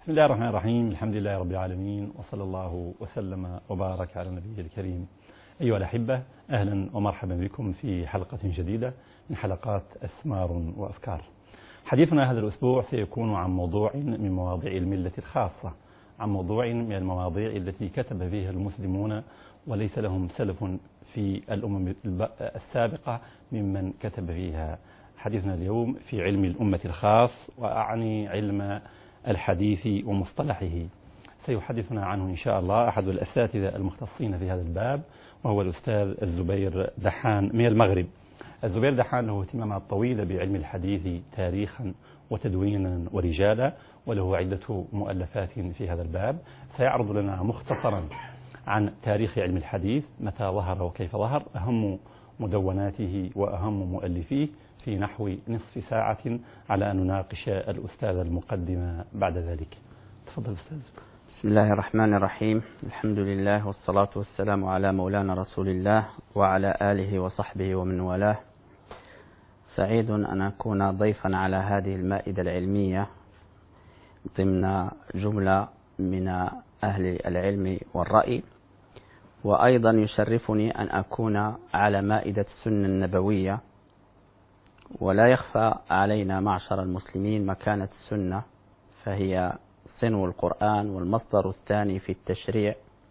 بسم الله الرحمن الرحيم. الحمد لله رب العالمين، وصلى الله وسلم وبارك على النبي الكريم. أيها الأحبة، أهلا ومرحبا بكم في حلقة جديدة من حلقات أسمار وأفكار. حديثنا هذا الأسبوع سيكون عن موضوع من مواضيع الملة الخاصة، عن موضوع من المواضيع التي كتب فيها المسلمون وليس لهم سلف في الأمم السابقة ممن كتب فيها. حديثنا اليوم في علم الأمة الخاص، وأعني علم الحديث ومصطلحه. سيحدثنا عنه إن شاء الله أحد الأساتذة المختصين في هذا الباب، وهو الأستاذ الزبير دحان من المغرب. الزبير دحان له اهتمامات طويلة بعلم الحديث تاريخا وتدوينا ورجالا، وله عدة مؤلفات في هذا الباب. سيعرض لنا مختصرا عن تاريخ علم الحديث، متى ظهر وكيف ظهر، أهم مدوناته وأهم مؤلفيه، في نحو نصف ساعة، على أن نناقش الأستاذ المقدمة بعد ذلك. تفضل أستاذ. بسم الله الرحمن الرحيم. الحمد لله والصلاة والسلام على مولانا رسول الله وعلى آله وصحبه ومن والاه. سعيد أن أكون ضيفا على هذه المائدة العلمية ضمن جملة من أهل العلم والرأي، وأيضا يشرفني أن أكون على مائدة السنة النبوية. ولا يخفى علينا معشر المسلمين مكانة السنة، فهي صنو القرآن والمصدر الثاني في التشريع،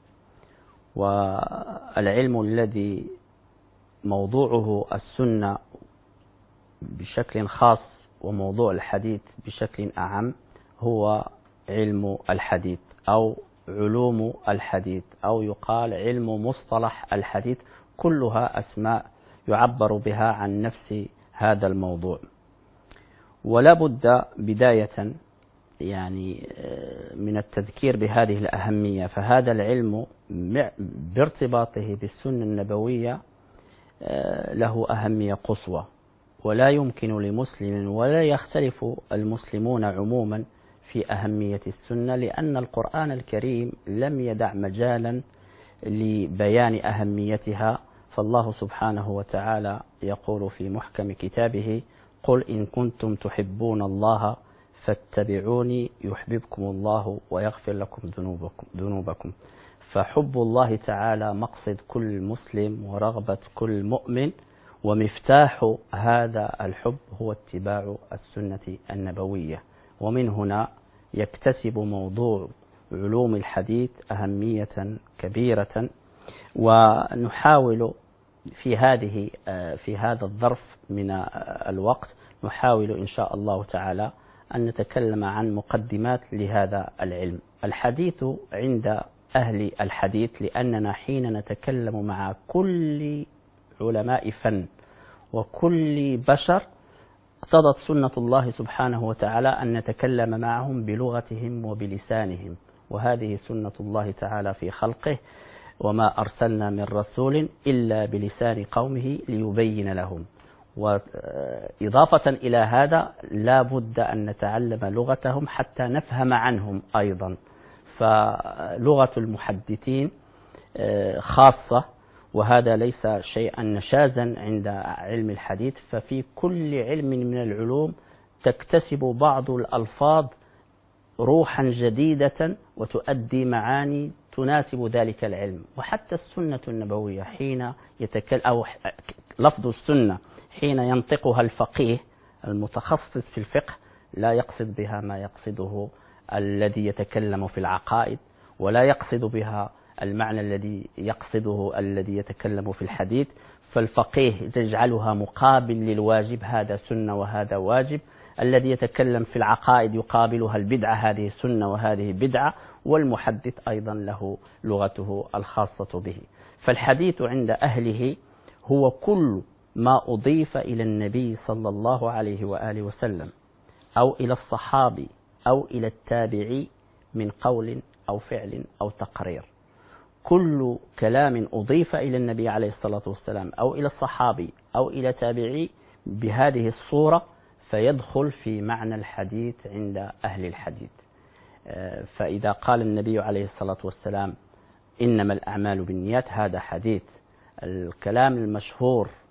والعلم الذي موضوعه السنة بشكل خاص وموضوع الحديث بشكل أعم هو علم الحديث أو علوم الحديث، أو يقال علم مصطلح الحديث. كلها أسماء يعبر بها عن نفس هذا الموضوع. ولا بد بداية من التذكير بهذه الأهمية، فهذا العلم بارتباطه بالسنة النبوية له أهمية قصوى، ولا يمكن لمسلم ولا يختلف المسلمون عموما في أهمية السنة، لأن القرآن الكريم لم يدع مجالا لبيان أهميتها. فالله سبحانه وتعالى يقول في محكم كتابه: قل إن كنتم تحبون الله فاتبعوني يحببكم الله ويغفر لكم ذنوبكم. فحب الله تعالى مقصد كل مسلم ورغبة كل مؤمن، ومفتاح هذا الحب هو اتباع السنة النبوية. ومن هنا يكتسب موضوع علوم الحديث أهمية كبيرة. ونحاول في هذا الظرف من الوقت نحاول إن شاء الله تعالى أن نتكلم عن مقدمات لهذا العلم. الحديث عند أهل الحديث، لأننا حين نتكلم مع كل علماء فن وكل بشر اقتضت سنة الله سبحانه وتعالى أن نتكلم معهم بلغتهم وبلسانهم، وهذه سنة الله تعالى في خلقه: وما أرسلنا من رسول إلا بلسان قومه ليبين لهم. وإضافة إلى هذا لا بد أن نتعلم لغتهم حتى نفهم عنهم أيضا. فلغة المحدثين خاصة، وهذا ليس شيئا نشازا عند علم الحديث. ففي كل علم من العلوم تكتسب بعض الألفاظ روحا جديدة وتؤدي معاني تناسب ذلك العلم. وحتى السنة النبوية حين أو لفظ السنة حين ينطقها الفقيه المتخصص في الفقه لا يقصد بها ما يقصده الذي يتكلم في العقائد، ولا يقصد بها المعنى الذي يقصده الذي يتكلم في الحديث. فالفقيه تجعلها مقابل للواجب، هذا سنة وهذا واجب. الذي يتكلم في العقائد يقابلها البدعة، هذه سنة وهذه بدعة. والمحدث أيضا له لغته الخاصة به. فالحديث عند أهله هو كل ما أضيف إلى النبي صلى الله عليه وآله وسلم أو إلى الصحابي أو إلى التابعي من قول أو فعل أو تقرير. كل كلام أضيف إلى النبي عليه الصلاة والسلام أو إلى الصحابي أو إلى تابعي بهذه الصورة فيدخل في معنى الحديث عند أهل الحديث. فإذا قال النبي عليه الصلاة والسلام: إنما الأعمال بالنيات، هذا حديث. الكلام المشهور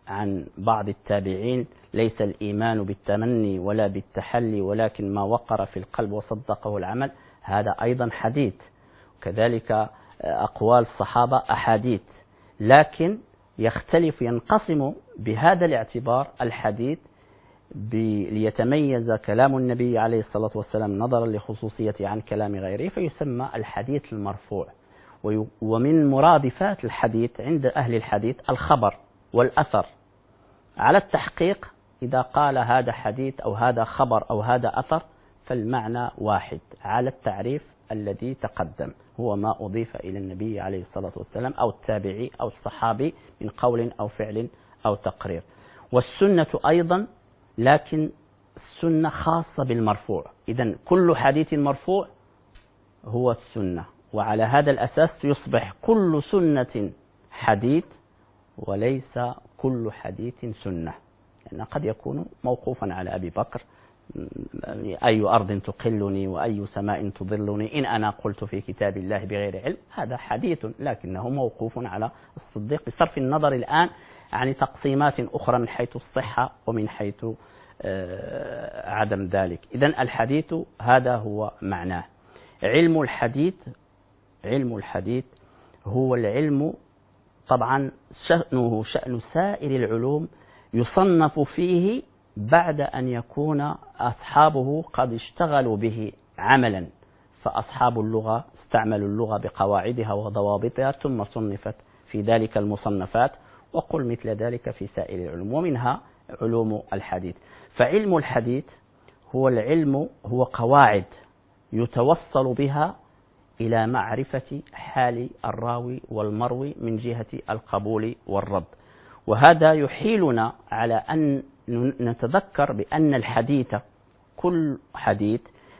عن بعض التابعين: ليس الإيمان بالتمني ولا بالتحلي ولكن ما وقر في القلب وصدقه العمل. هذا أيضا حديث. كذلك أقوال الصحابة أحاديث، لكن ينقسم بهذا الاعتبار الحديث ليتميز كلام النبي عليه الصلاة والسلام نظرا لخصوصيته عن كلام غيره، فيسمى الحديث المرفوع. ومن مرادفات الحديث عند أهل الحديث الخبر والأثر. على التحقيق إذا قال هذا حديث أو هذا خبر أو هذا أثر فالمعنى واحد على التعريف الذي تقدم، هو ما أضيف إلى النبي عليه الصلاة والسلام أو التابعي أو الصحابي من قول أو فعل أو تقرير. والسنة أيضا، لكن السنة خاصة بالمرفوع. إذن كل حديث مرفوع هو السنة، وعلى هذا الأساس يصبح كل سنة حديث وليس كل حديث سنة. يعني قد يكون موقوفا على أبي بكر: أي أرض تقلني وأي سماء تظلني إن أنا قلت في كتاب الله بغير علم. هذا حديث لكنه موقوف على الصديق، بصرف النظر الآن عن تقسيمات أخرى من حيث الصحة ومن حيث عدم ذلك. إذن الحديث هذا هو معناه. علم الحديث هو العلم، طبعا شأنه شأن سائر العلوم، يصنف فيه بعد أن يكون أصحابه قد اشتغلوا به عملا. فأصحاب اللغة استعملوا اللغة بقواعدها وضوابطها ثم صنفت في ذلك المصنفات، وقل مثل ذلك في سائر العلوم، ومنها علوم الحديث. فعلم الحديث هو قواعد يتوصل بها إلى معرفة حال الراوي والمروي من جهة القبول والرد. وهذا يحيلنا على أن نتذكر بأن الحديث، كل حديث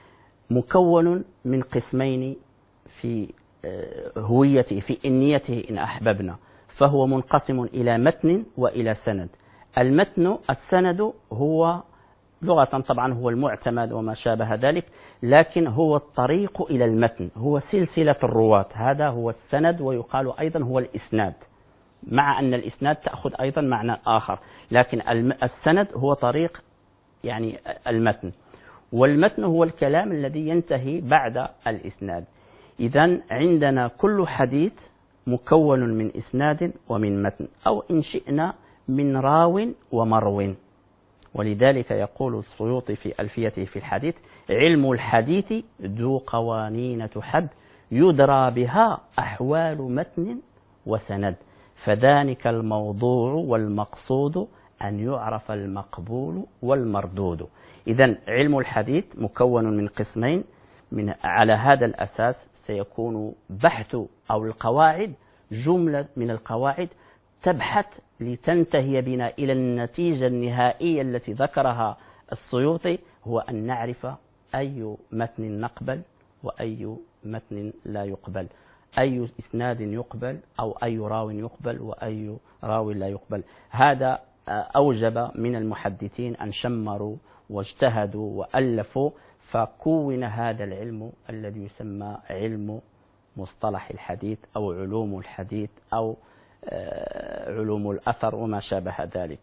مكون من قسمين في هويته، في إنيته إن أحببنا. فهو منقسم إلى متن وإلى سند. السند هو لغة طبعا هو المعتمد وما شابه ذلك، لكن هو الطريق إلى المتن، هو سلسلة الرواة. هذا هو السند، ويقال أيضا هو الإسناد، مع أن الإسناد تأخذ أيضا معنى آخر، لكن السند هو طريق يعني المتن. والمتن هو الكلام الذي ينتهي بعد الإسناد. إذن عندنا كل حديث مكون من إسناد ومن متن، أو إن شئنا من راو ومرو. ولذلك يقول السيوطي في ألفيته في الحديث: علم الحديث ذو قوانين تحد، يدرى بها أحوال متن وسند، فذلك الموضوع والمقصود أن يعرف المقبول والمردود. إذن علم الحديث مكون من قسمين. على هذا الأساس سيكون بحث أو القواعد، جملة من القواعد تبحث لتنتهي بنا إلى النتيجة النهائية التي ذكرها السيوطي، هو أن نعرف أي متن نقبل وأي متن لا يقبل، أي إسناد يقبل أو أي راو يقبل وأي راو لا يقبل. هذا أوجب من المحدثين أن شمروا واجتهدوا وألفوا، فكون هذا العلم الذي يسمى علم مصطلح الحديث أو علوم الحديث أو علوم الأثر وما شابه ذلك.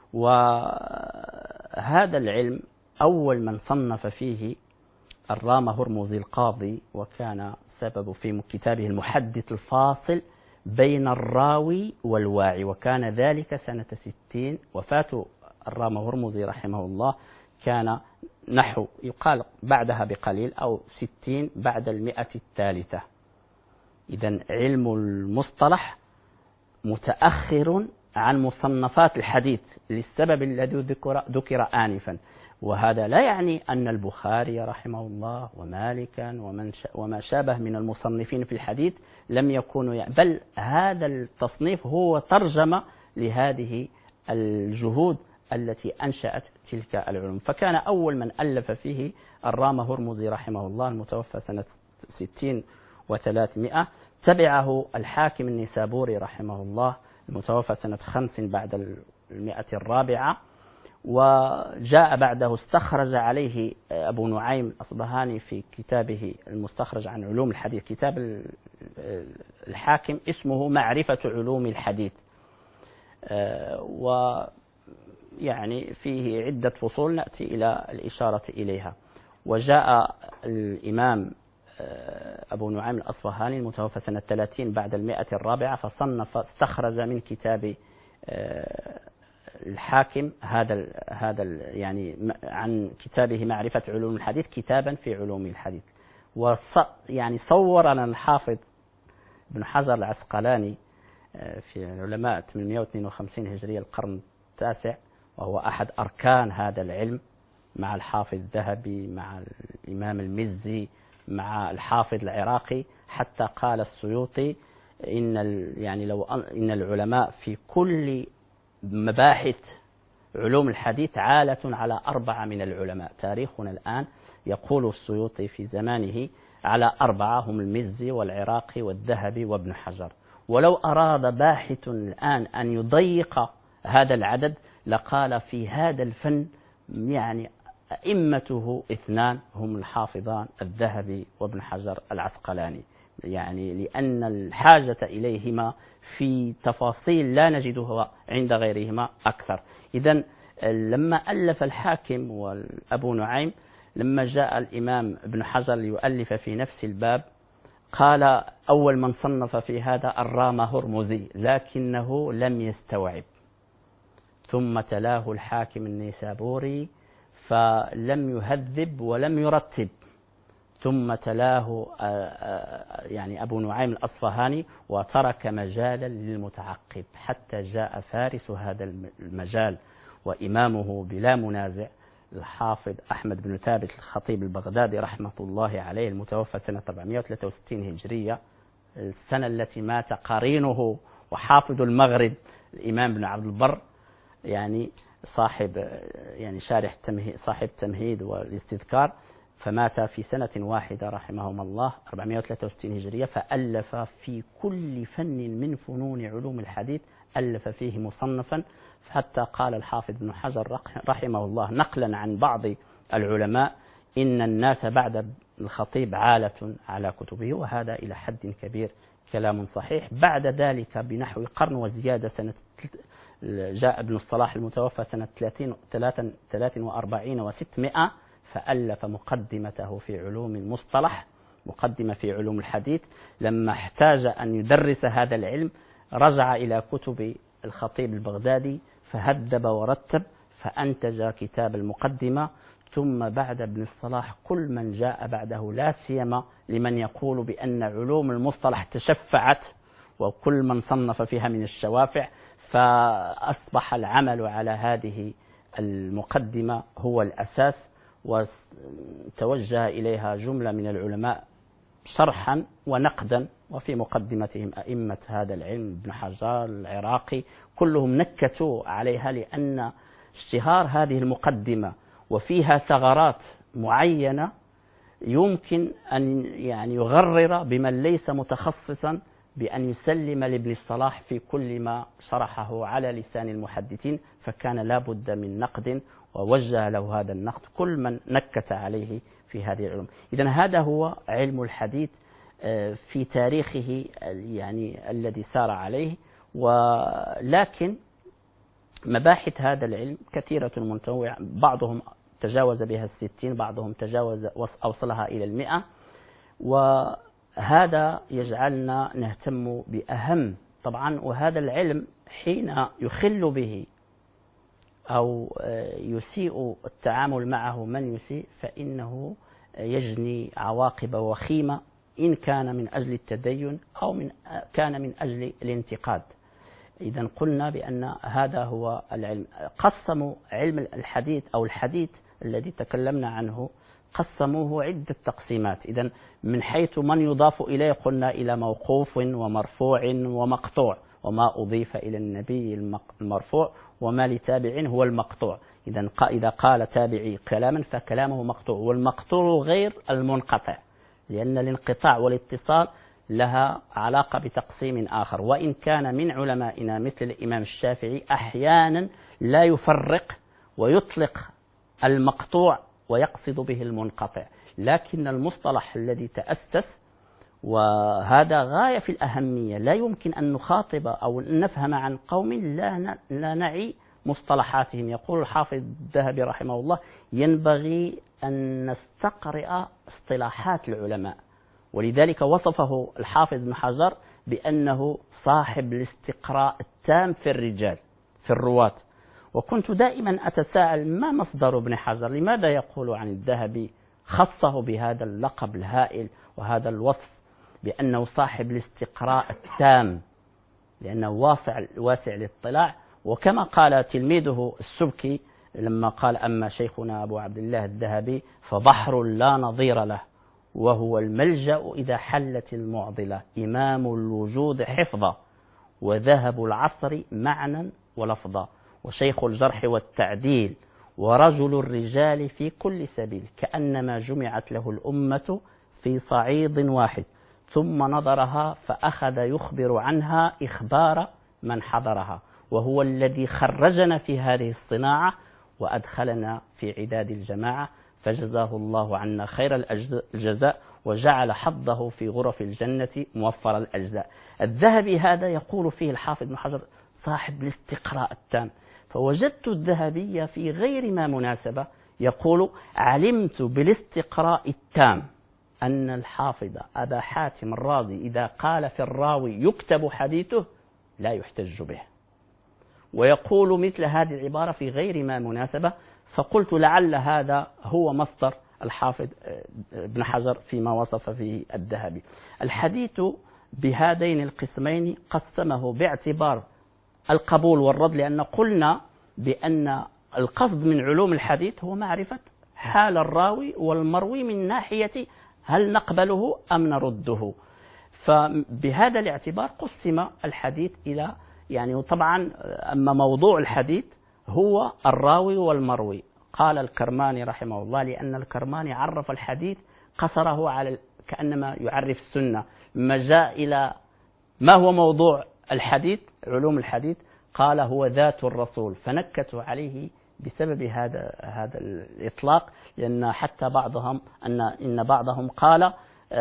وهذا العلم أول من صنف فيه الرام هرمزي القاضي، وكان سبب في كتابه المحدث الفاصل بين الراوي والواعي، وكان ذلك سنة 60. وفاة الرام هرمزي رحمه الله كان نحو يقال بعدها بقليل أو 60 بعد 100 الثالثة. إذن علم المصطلح متأخر عن مصنفات الحديث للسبب الذي ذكر آنفا. وهذا لا يعني أن البخاري رحمه الله ومالكا وما شابه من المصنفين في الحديث لم يكونوا بل هذا التصنيف هو ترجمة لهذه الجهود التي أنشأت تلك العلوم. فكان أول من ألف فيه الرام هرمزي رحمه الله المتوفى سنة 60 و300. تبعه الحاكم النيسابوري رحمه الله المتوفى سنة 5 بعد 100 وجاء بعده استخرج عليه أبو نعيم الأصبهاني في كتابه المستخرج عن علوم الحديث. كتاب الحاكم اسمه معرفة علوم الحديث. ويعني فيه عدة فصول نأتي إلى الإشارة إليها. وجاء الإمام أبو نعيم الأصفهاني المتوفى سنة 30 بعد 100 فصنف استخرج من كتاب الحاكم هذا يعني عن كتابه معرفة علوم الحديث كتابا في علوم الحديث. يعني صور لنا الحافظ ابن حجر العسقلاني في العلماء 852 هجرية القرن التاسع، وهو أحد أركان هذا العلم مع الحافظ الذهبي مع الإمام المزي مع الحافظ العراقي، حتى قال السيوطي إن العلماء في كل مباحث علوم الحديث عالة على 4 من العلماء. تاريخنا الآن يقول السيوطي في زمانه على 4 هم المزي والعراقي والذهبي وابن حجر. ولو أراد باحث الآن أن يضيق هذا العدد لقال في هذا الفن يعني أئمته 2 هم الحافظان الذهبي وابن حجر العسقلاني، يعني لأن الحاجة إليهما في تفاصيل لا نجدها عند غيرهما أكثر. إذن لما ألف الحاكم وأبو نعيم، لما جاء الإمام ابن حجر ليؤلف في نفس الباب قال أول من صنف في هذا الرام هرمزي لكنه لم يستوعب، ثم تلاه الحاكم النيسابوري فلم يهذب ولم يرتب، ثم تلاه يعني أبو نعيم الأصفهاني وترك مجالا للمتعقب، حتى جاء فارس هذا المجال وإمامه بلا منازع الحافظ أحمد بن ثابت الخطيب البغدادي رحمة الله عليه المتوفى سنة 463 هجرية، السنة التي مات قرينه وحافظ المغرب الإمام بن عبد البر، يعني صاحب يعني شارح صاحب التمهيد والاستذكار، فمات في سنة واحدة رحمهما الله 463 هجرية. فألف في كل فن من فنون علوم الحديث ألف فيه مصنفا، حتى قال الحافظ بن حجر رحمه الله نقلا عن بعض العلماء إن الناس بعد الخطيب عالة على كتبه، وهذا إلى حد كبير كلام صحيح. بعد ذلك بنحو قرن وزيادة سنة جاء ابن الصلاح المتوفى سنة 43 و600 فألف مقدمته في علوم المصطلح، مقدمة في علوم الحديث. لما احتاج أن يدرس هذا العلم رجع إلى كتب الخطيب البغدادي فهذب ورتب فأنتج كتاب المقدمة. ثم بعد ابن الصلاح كل من جاء بعده، لا سيما لمن يقول بأن علوم المصطلح تشفعت وكل من صنف فيها من الشوافع، فأصبح العمل على هذه المقدمة هو الأساس، وتوجه إليها جملة من العلماء شرحا ونقدا، وفي مقدمتهم أئمة هذا العلم ابن حجر العراقي كلهم نكتوا عليها، لأن اشتهار هذه المقدمة وفيها ثغرات معينة يمكن أن يعني يغرر بمن ليس متخصصا بأن يسلم لابن الصلاح في كل ما شرحه على لسان المحدثين، فكان لا بد من نقد ووجه له هذا النقد كل من نكت عليه في هذه العلوم. إذن هذا هو علم الحديث في تاريخه يعني الذي سار عليه. ولكن مباحث هذا العلم كثيرة منتوعة، بعضهم تجاوز بها 60، بعضهم تجاوز أوصلها إلى 100، وهذا يجعلنا نهتم بأهم طبعا. وهذا العلم حين يخل به أو يسيء التعامل معه من يسيء فإنه يجني عواقب وخيمة، إن كان من أجل التدين أو كان من أجل الانتقاد. إذا قلنا بأن هذا هو العلم. قسموا علم الحديث أو الحديث الذي تكلمنا عنه قسموه عدة تقسيمات. إذا من حيث من يضاف إليه قلنا إلى موقوف ومرفوع ومقطوع، وما أضيف إلى النبي المرفوع وما لتابع هو المقطوع. إذا قال تابعي كلاما فكلامه مقطوع، والمقطوع غير المنقطع، لأن الانقطاع والاتصال لها علاقة بتقسيم آخر. وإن كان من علمائنا مثل الإمام الشافعي أحيانا لا يفرق ويطلق المقطوع ويقصد به المنقطع، لكن المصطلح الذي تأسس وهذا غاية في الأهمية. لا يمكن أن نخاطب أو نفهم عن قوم لا نعي مصطلحاتهم. يقول الحافظ الذهبي رحمه الله: ينبغي أن نستقرئ اصطلاحات العلماء. ولذلك وصفه الحافظ ابن حجر بأنه صاحب الاستقراء التام في الرجال، في الرواة. وكنت دائما أتساءل ما مصدر ابن حجر، لماذا يقول عن الذهبي، خصه بهذا اللقب الهائل وهذا الوصف بأنه صاحب الاستقراء التام، لأنه واسع الاطلاع. وكما قال تلميذه السبكي لما قال: أما شيخنا أبو عبد الله الذهبي فبحر لا نظير له، وهو الملجأ إذا حلت المعضلة، إمام الوجود حفظا، وذهب العصر معنى ولفظا، وشيخ الجرح والتعديل، ورجل الرجال في كل سبيل، كأنما جمعت له الأمة في صعيد واحد، ثم نظرها فأخذ يخبر عنها إخبار من حضرها، وهو الذي خرجنا في هذه الصناعة وأدخلنا في عداد الجماعة، فجزاه الله عنا خير الجزاء، وجعل حظه في غرف الجنة موفر الأجزاء. الذهبي هذا يقول فيه الحافظ بن حجر صاحب الاستقراء التام. فوجدت الذهبي في غير ما مناسبة يقول: علمت بالاستقراء التام أن الحافظ أبا حاتم الرازي إذا قال في الراوي يكتب حديثه لا يحتج به. ويقول مثل هذه العبارة في غير ما مناسبة. فقلت لعل هذا هو مصدر الحافظ ابن حجر فيما وصف فيه الذهبي. الحديث بهذين القسمين قسمه باعتبار القبول والرد، لأن قلنا بأن القصد من علوم الحديث هو معرفة حال الراوي والمروي من ناحية هل نقبله أم نرده. فبهذا الاعتبار قسم الحديث إلى طبعا أما موضوع الحديث هو الراوي والمروي. قال الكرماني رحمه الله: لأن الكرماني عرف الحديث قصره على كأنما يعرف السنة. ما جاء إلى ما هو موضوع الحديث، علوم الحديث، قال هو ذات الرسول، فنكتوا عليه بسبب هذا الإطلاق، لأن حتى إن بعضهم قال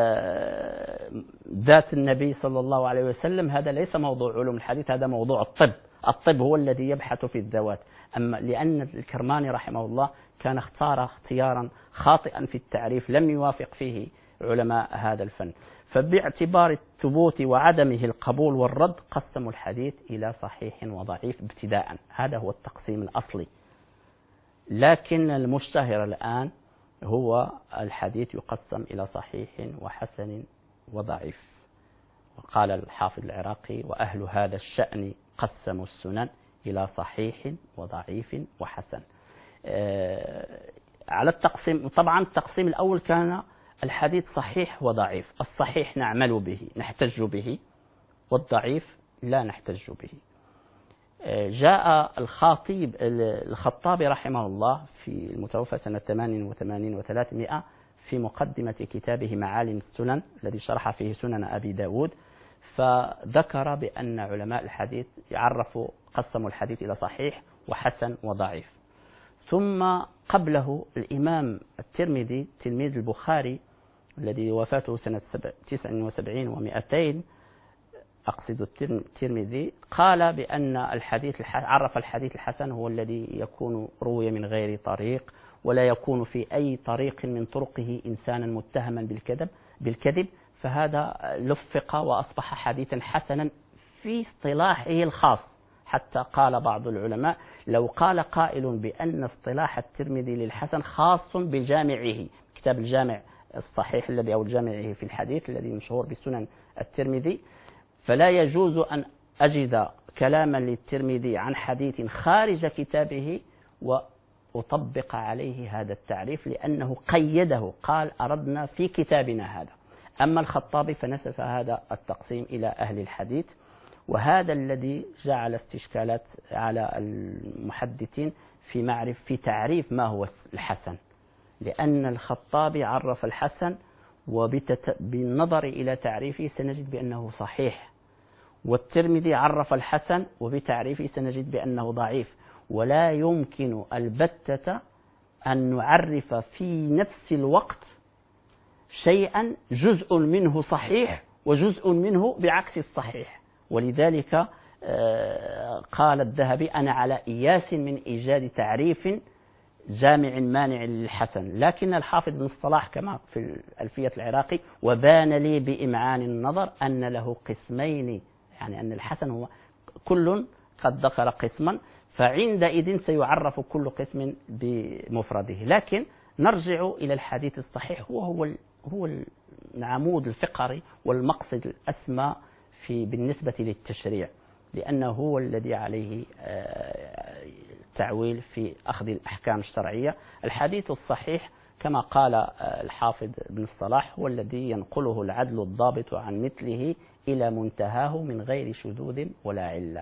ذات النبي صلى الله عليه وسلم. هذا ليس موضوع علوم الحديث، هذا موضوع الطب هو الذي يبحث في الذوات. أما لأن الكرماني رحمه الله كان اختار اختيارا خاطئا في التعريف لم يوافق فيه علماء هذا الفن. فباعتبار الثبوت وعدمه القبول والرد قسموا الحديث إلى صحيح وضعيف ابتداء. هذا هو التقسيم الأصلي. لكن المشتهر الآن هو الحديث يقسم إلى صحيح وحسن وضعيف. وقال الحافظ العراقي: وأهل هذا الشأن قسموا السنن إلى صحيح وضعيف وحسن. على التقسيم، طبعا التقسيم الأول كان الحديث صحيح وضعيف. الصحيح نعمل به نحتج به، والضعيف لا نحتج به. جاء الخطابي رحمه الله في المتوفى سنة 88 و300 في مقدمة كتابه معالم السنن الذي شرح فيه سنن أبي داود، فذكر بأن علماء الحديث قسموا الحديث إلى صحيح وحسن وضعيف. ثم قبله الإمام الترمذي تلميذ البخاري الذي وفاته سنة 79 و200، أقصد الترمذي، قال بأن عرف الحديث الحسن هو الذي يكون روي من غير طريق، ولا يكون في أي طريق من طرقه إنسانا متهما بالكذب، فهذا لفق وأصبح حديثا حسنا في اصطلاحه الخاص. حتى قال بعض العلماء: لو قال قائل بأن اصطلاح الترمذي للحسن خاص بجامعه، كتاب الجامع الصحيح الذي أو جامعه في الحديث الذي مشهور بسنن الترمذي، فلا يجوز أن أجد كلاما للترمذي عن حديث خارج كتابه وأطبق عليه هذا التعريف، لأنه قيده، قال أردنا في كتابنا هذا. أما الخطابي فنسف هذا التقسيم إلى أهل الحديث، وهذا الذي جعل استشكالات على المحدثين في تعريف ما هو الحسن، لأن الخطابي عرف الحسن وبالنظر إلى تعريفه سنجد بأنه صحيح، والترمذي عرف الحسن وبتعريفه سنجد بأنه ضعيف. ولا يمكن البتة أن نعرف في نفس الوقت شيئا جزء منه صحيح وجزء منه بعكس الصحيح. ولذلك قال الذهبي: أنا على إياس من إيجاد تعريف جامع مانع للحسن. لكن الحافظ بن الصلاح كما في ألفية العراقي: وبان لي بإمعان النظر أن له قسمين، يعني أن الحسن هو كل قد ذكر قسما، فعندئذ سيعرف كل قسم بمفرده. لكن نرجع إلى الحديث الصحيح، هو العمود الفقري والمقصد الأسمى بالنسبة للتشريع، لأنه هو الذي عليه التعويل في أخذ الأحكام الشرعية. الحديث الصحيح كما قال الحافظ بن الصلاح هو الذي ينقله العدل الضابط عن مثله إلى منتهاه من غير شذوذ ولا علة.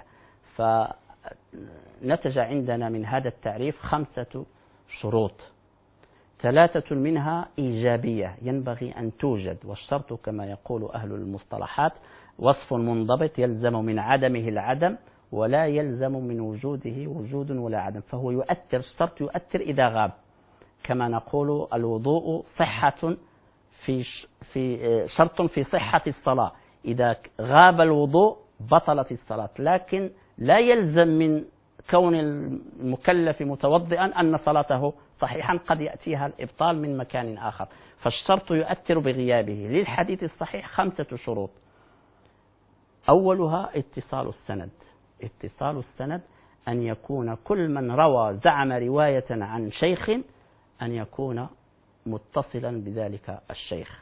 فنتج عندنا من هذا التعريف 5 شروط، 3 منها إيجابية ينبغي أن توجد، والشرط كما يقول أهل المصطلحات وصف منضبط يلزم من عدمه العدم ولا يلزم من وجوده وجود ولا عدم، فهو يؤثر، الشرط يؤثر إذا غاب. كما نقول الوضوء صحة في شرط في صحة الصلاة، إذا غاب الوضوء بطلت الصلاة، لكن لا يلزم من كون المكلف متوضئا أن صلاته صحيحا، قد يأتيها الإبطال من مكان آخر، فالشرط يؤثر بغيابه. للحديث الصحيح 5 شروط. أولها اتصال السند. اتصال السند أن يكون كل من روى زعم رواية عن شيخ أن يكون متصلا بذلك الشيخ.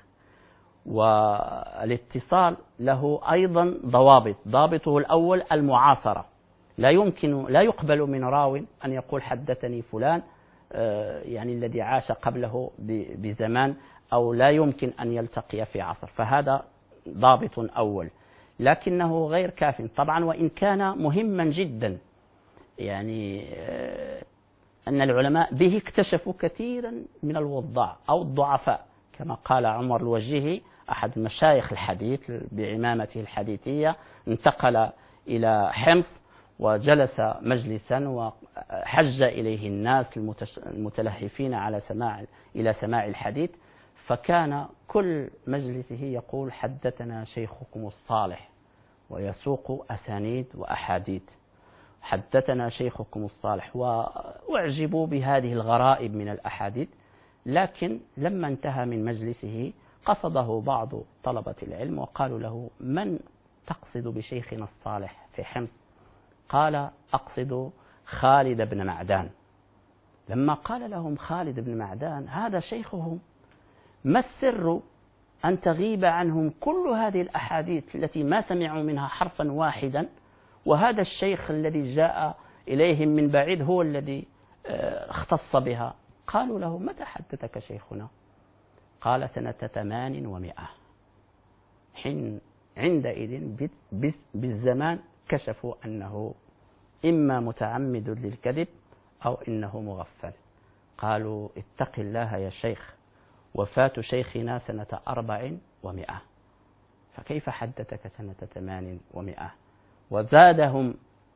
والاتصال له أيضا ضوابط. ضابطه الأول المعاصرة، لا يقبل من راو أن يقول حدثني فلان يعني الذي عاش قبله بزمان، أو لا يمكن أن يلتقي في عصر، فهذا ضابط أول، لكنه غير كاف طبعا، وإن كان مهما جدا. يعني أن العلماء به اكتشفوا كثيرا من الوضاع أو الضعفاء، كما قال عمر الوجيهي أحد مشايخ الحديث بعمامته الحديثية، انتقل إلى حمص وجلس مجلسا وحج إليه الناس المتلهفين إلى سماع الحديث، فكان كل مجلسه يقول حدثنا شيخكم الصالح، ويسوق أسانيد وأحاديث، حدثنا شيخكم الصالح، وأعجبوا بهذه الغرائب من الأحاديث. لكن لما انتهى من مجلسه قصده بعض طلبة العلم وقالوا له: من تقصد بشيخنا الصالح في حمص؟ قال: أقصد خالد بن معدان. لما قال لهم خالد بن معدان هذا شيخهم، ما السر أن تغيب عنهم كل هذه الأحاديث التي ما سمعوا منها حرفا واحدا، وهذا الشيخ الذي جاء إليهم من بعيد هو الذي اختص بها؟ قالوا له: متى حدثك شيخنا؟ قال: سنة 800. حين عندئذ بالزمان كشفوا أنه إما متعمد للكذب أو إنه مغفل. قالوا: اتق الله يا شيخ، وفاة شيخنا سنة 400، فكيف حدثك سنة 800؟ وزادهم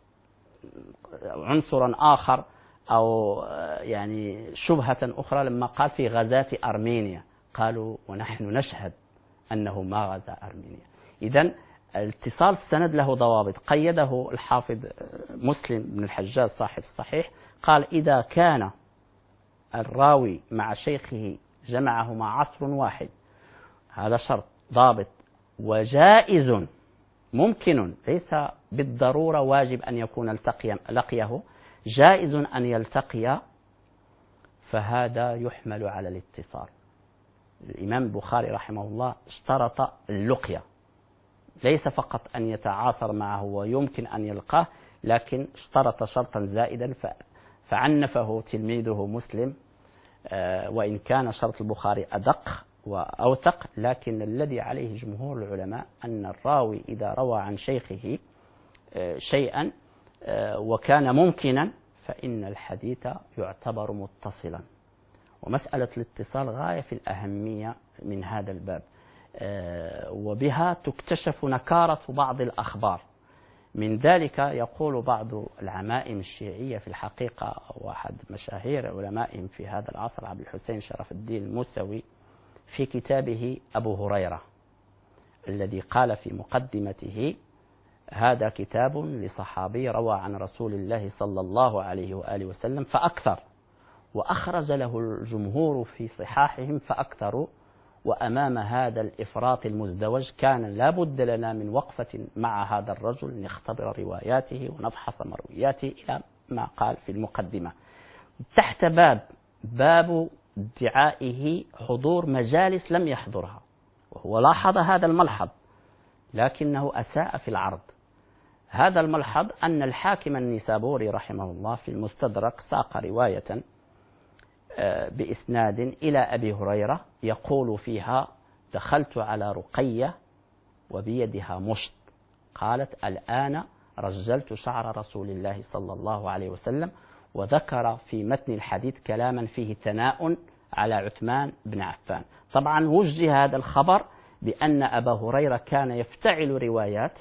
عنصرا آخر أو يعني شبهة أخرى لما قال في غزاة أرمينيا، قالوا: ونحن نشهد أنه ما غزا أرمينيا. إذن اتصال السند له ضوابط قيده الحافظ مسلم بن الحجاج صاحب الصحيح، قال: إذا كان الراوي مع شيخه جمعهما عصر واحد، هذا شرط ضابط، وجائز ممكن، ليس بالضرورة واجب أن يكون لقيه، جائز أن يلتقي، فهذا يحمل على الاتصال. الإمام البخاري رحمه الله اشترط اللقية، ليس فقط أن يتعاصر معه ويمكن أن يلقاه، لكن اشترط شرطا زائدا فعنفه تلميذه مسلم، وإن كان شرط البخاري أدق وأوثق، لكن الذي عليه جمهور العلماء أن الراوي إذا روى عن شيخه شيئا وكان ممكنا فإن الحديث يعتبر متصلا. ومسألة الاتصال غاية في الأهمية من هذا الباب، وبها تكتشف نكارة بعض الأخبار. من ذلك يقول بعض العمائم الشيعية في الحقيقة، واحد مشاهير علمائهم في هذا العصر عبد الحسين شرف الدين الموسوي في كتابه أبو هريرة الذي قال في مقدمته: هذا كتاب لصحابي روى عن رسول الله صلى الله عليه وآله وسلم فأكثر، وأخرج له الجمهور في صحاحهم فأكثر، وأمام هذا الإفراط المزدوج كان لا بد لنا من وقفة مع هذا الرجل نختبر رواياته ونفحص مروياته، إلى ما قال في المقدمة تحت باب ادعائه حضور مجالس لم يحضرها، وهو لاحظ هذا الملحظ لكنه أساء في العرض. هذا الملحظ أن الحاكم النيسابوري رحمه الله في المستدرك ساق رواية بإسناد إلى أبي هريرة يقول فيها: دخلت على رقية وبيدها مشط، قالت: الآن رجلت شعر رسول الله صلى الله عليه وسلم، وذكر في متن الحديث كلاما فيه ثناء على عثمان بن عفان. طبعا وجه هذا الخبر بأن أبا هريرة كان يفتعل روايات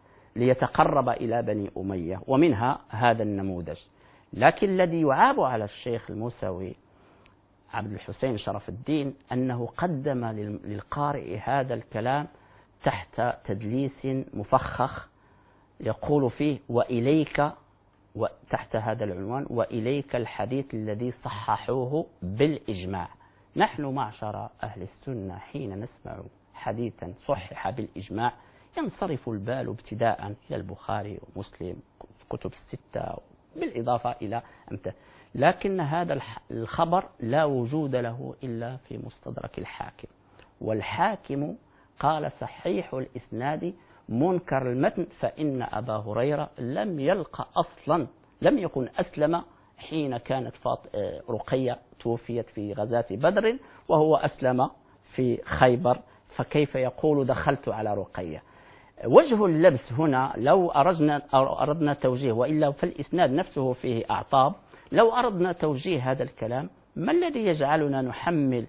ليتقرب إلى بني أمية، ومنها هذا النموذج. لكن الذي يعاب على الشيخ الموسوي عبد الحسين شرف الدين أنه قدم للقارئ هذا الكلام تحت تدليس مفخخ يقول فيه: وإليك، وتحت هذا العنوان: وإليك الحديث الذي صححوه بالإجماع. نحن معشر أهل السنة حين نسمع حديثا صحح بالإجماع ينصرف البال ابتداء إلى البخاري ومسلم كتب الستة بالإضافة إلى أمثال، لكن هذا الخبر لا وجود له إلا في مستدرك الحاكم، والحاكم قال: صحيح الإسناد منكر المتن، فإن أبا هريرة لم يلقى أصلا، لم يكن أسلم حين كانت رقية توفيت في غزاة بدر، وهو أسلم في خيبر، فكيف يقول دخلت على رقية؟ وجه اللبس هنا لو أردنا توجيه، وإلا فالإسناد نفسه فيه أعطاب، لو أردنا توجيه هذا الكلام ما الذي يجعلنا نحمل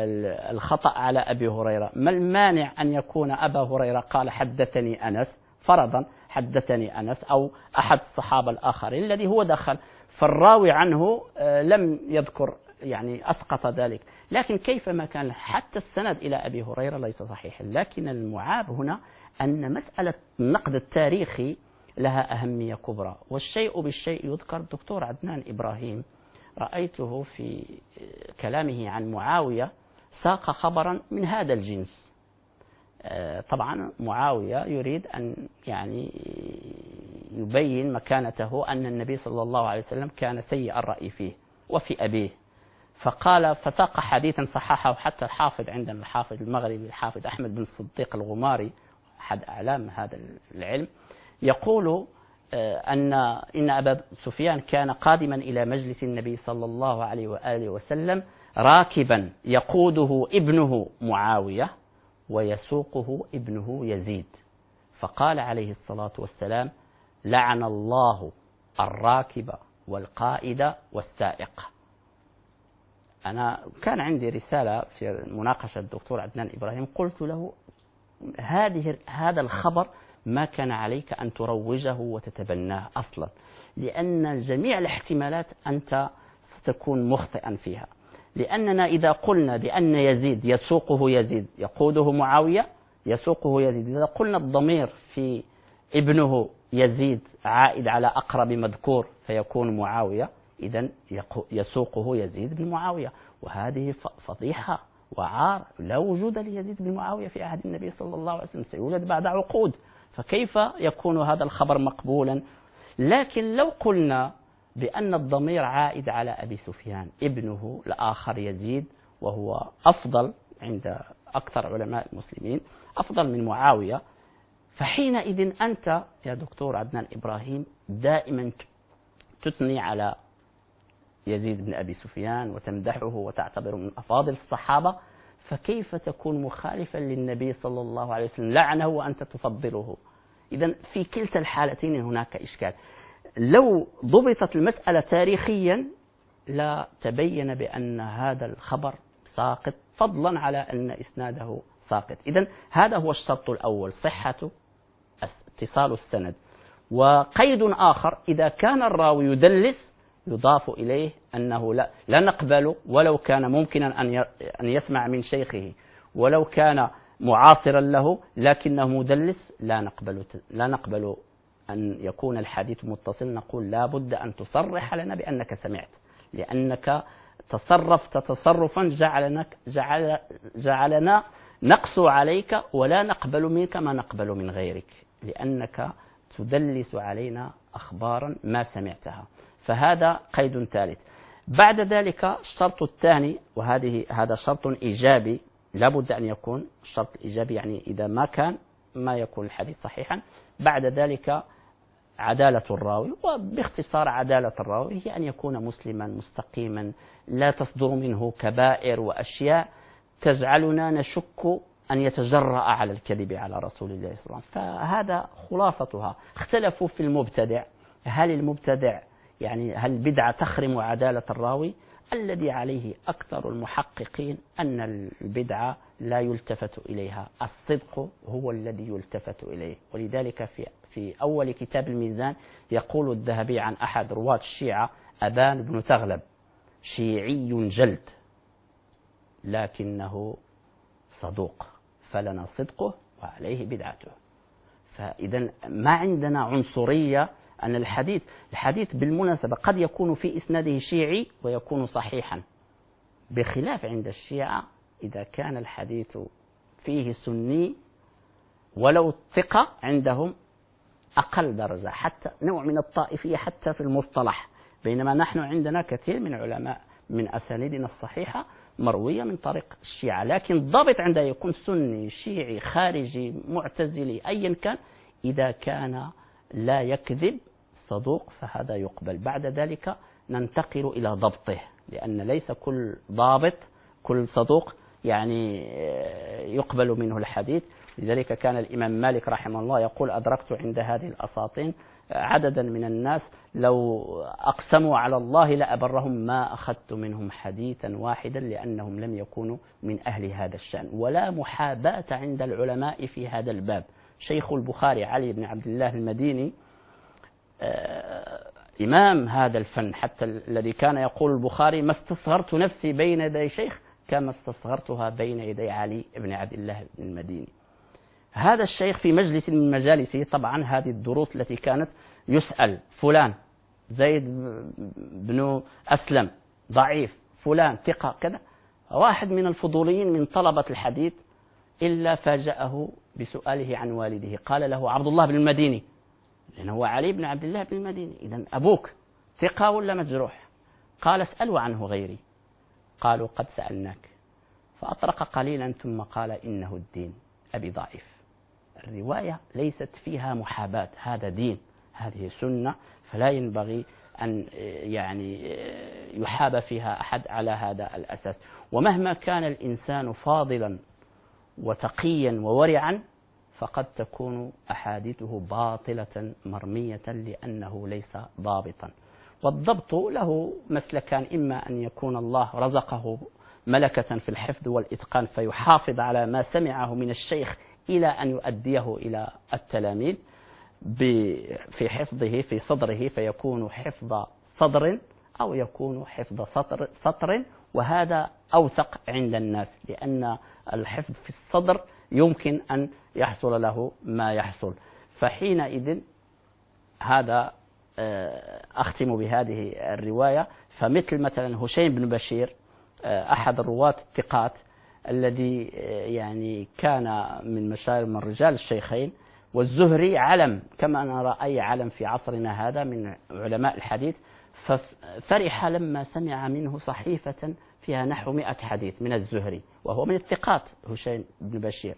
الخطأ على أبي هريرة؟ ما المانع أن يكون أبا هريرة قال حدثني أنس، فرضا حدثني أنس أو أحد الصحابة الآخرين الذي هو دخل، فالراوي عنه لم يذكر، يعني أسقط ذلك، لكن كيفما كان حتى السند إلى أبي هريرة ليس صحيحا. لكن المعاب هنا أن مسألة النقد التاريخي لها أهمية كبرى، والشيء بالشيء يذكر. الدكتور عدنان إبراهيم رأيته في كلامه عن معاوية ساق خبرا من هذا الجنس. طبعا معاوية يريد أن يعني يبين مكانته، أن النبي صلى الله عليه وسلم كان سيء الرأي فيه وفي أبيه، فساق حديثا صححه حتى الحافظ عندنا، الحافظ المغربي الحافظ أحمد بن الصديق الغماري أحد أعلام هذا العلم، يقول إن أبا سفيان كان قادما إلى مجلس النبي صلى الله عليه وآله وسلم راكبا يقوده ابنه معاوية ويسوقه ابنه يزيد، فقال عليه الصلاة والسلام: لعن الله الراكب والقائد والسائق. أنا كان عندي رسالة في مناقشة الدكتور عدنان إبراهيم، قلت له: هذا الخبر ما كان عليك أن تروجه وتتبناه أصلا، لأن جميع الاحتمالات أنت ستكون مخطئا فيها، لأننا إذا قلنا بأن يزيد يسوقه يزيد يقوده معاوية يسوقه يزيد، إذا قلنا الضمير في ابنه يزيد عائد على أقرب مذكور فيكون معاوية، إذن يسوقه يزيد بن معاوية، وهذه فضيحة وعار، لا وجود ليزيد بن معاوية في عهد النبي صلى الله عليه وسلم، سيولد بعد عقود، فكيف يكون هذا الخبر مقبولا؟ لكن لو قلنا بأن الضمير عائد على أبي سفيان ابنه الآخر يزيد، وهو أفضل عند أكثر علماء المسلمين، أفضل من معاوية، فحينئذ أنت يا دكتور عدنان إبراهيم دائما تثني على يزيد بن أبي سفيان وتمدحه وتعتبره من أفاضل الصحابة، فكيف تكون مخالفا للنبي صلى الله عليه وسلم لعنه وأنت تفضله؟ إذن في كلتا الحالتين هناك إشكال. لو ضبطت المسألة تاريخيا لا تبين بأن هذا الخبر ساقط، فضلا على أن إسناده ساقط. إذن هذا هو الشرط الأول، صحة اتصال السند. وقيد آخر: إذا كان الراوي يدلس يضاف إليه أنه لا نقبل ولو كان ممكنا أن يسمع من شيخه، ولو كان معاصرا له لكنه مدلس لا نقبل أن يكون الحديث متصل، نقول لا بد أن تصرح لنا بأنك سمعت، لأنك تصرفت تصرفا جعلنا نقسو عليك ولا نقبل منك ما نقبل من غيرك، لأنك تدلس علينا أخبارا ما سمعتها. فهذا قيد ثالث. بعد ذلك الشرط الثاني، هذا شرط إيجابي لا بد أن يكون، الشرط الإيجابي يعني إذا ما كان ما يكون الحديث صحيحا. بعد ذلك عدالة الراوي، وباختصار عدالة الراوي هي أن يكون مسلما مستقيما لا تصدر منه كبائر وأشياء تجعلنا نشك أن يتجرأ على الكذب على رسول الله صلى الله عليه وسلم. فهذا خلاصتها. اختلفوا في المبتدع، هل المبتدع يعني هل البدعة تخرم عدالة الراوي؟ الذي عليه أكثر المحققين أن البدعة لا يلتفت إليها، الصدق هو الذي يلتفت إليه. ولذلك في أول كتاب الميزان يقول الذهبي عن أحد رواة الشيعة أبان بن ثغلب: شيعي جلد لكنه صدوق، فلنا صدقه وعليه بدعته. فإذا ما عندنا عنصرية أن الحديث بالمناسبة قد يكون في إسناده شيعي ويكون صحيحا، بخلاف عند الشيعة إذا كان الحديث فيه سني ولو ثقة عندهم أقل درجة، حتى نوع من الطائفية حتى في المصطلح، بينما نحن عندنا كثير من علماء من أسانيدنا الصحيحة مروية من طريق الشيعة، لكن الضابط عندها يكون سني شيعي خارجي معتزلي أيا كان، إذا كان لا يكذب صدوق فهذا يقبل. بعد ذلك ننتقل إلى ضبطه، لأن ليس كل ضابط كل صدوق يعني يقبل منه الحديث. لذلك كان الإمام مالك رحمه الله يقول: أدركت عند هذه الأساطين عددا من الناس لو أقسموا على الله لأبرهم ما أخذت منهم حديثا واحدا، لأنهم لم يكونوا من أهل هذا الشأن. ولا محاباة عند العلماء في هذا الباب. شيخ البخاري علي بن عبد الله المديني إمام هذا الفن، حتى الذي كان يقول البخاري: ما استصغرت نفسي بين يدي شيخ كما استصغرتها بين يدي علي بن عبد الله المديني. هذا الشيخ في مجلس من مجالسه، طبعا هذه الدروس التي كانت يسأل فلان زيد بن أسلم ضعيف، فلان ثقة كذا، واحد من الفضوليين من طلبة الحديث إلا فاجأه بسؤاله عن والده، قال له: عبد الله بن المديني، لأنه هو علي بن عبد الله بن المديني، إذن أبوك ثقة ولا مجروح؟ قال: اسألوا عنه غيري. قالوا: قد سألناك. فأطرق قليلا ثم قال: إنه الدين أبي ضعيف. الرواية ليست فيها محاباة، هذا دين، هذه سنة، فلا ينبغي أن يعني يحاب فيها أحد على هذا الأساس. ومهما كان الإنسان فاضلا وتقيا وورعا فقد تكون أحاديثه باطلة مرمية لأنه ليس ضابطا. والضبط له مسلكان: إما أن يكون الله رزقه ملكة في الحفظ والإتقان فيحافظ على ما سمعه من الشيخ إلى أن يؤديه إلى التلاميذ في حفظه في صدره، فيكون حفظ صدر أو يكون حفظ سطر، وهذا أوثق عند الناس، لأن الحفظ في الصدر يمكن أن يحصل له ما يحصل. فحينئذ هذا أختم بهذه الرواية. فمثل مثلا هشيم بن بشير أحد الرواة الثقات الذي يعني كان من رجال الشيخين، والزهري علم كما نرى أي علم في عصرنا هذا من علماء الحديث، ففرح لما سمع منه صحيفة فيها نحو 100 حديث من الزهري، وهو من الثقات هشيم بن بشير.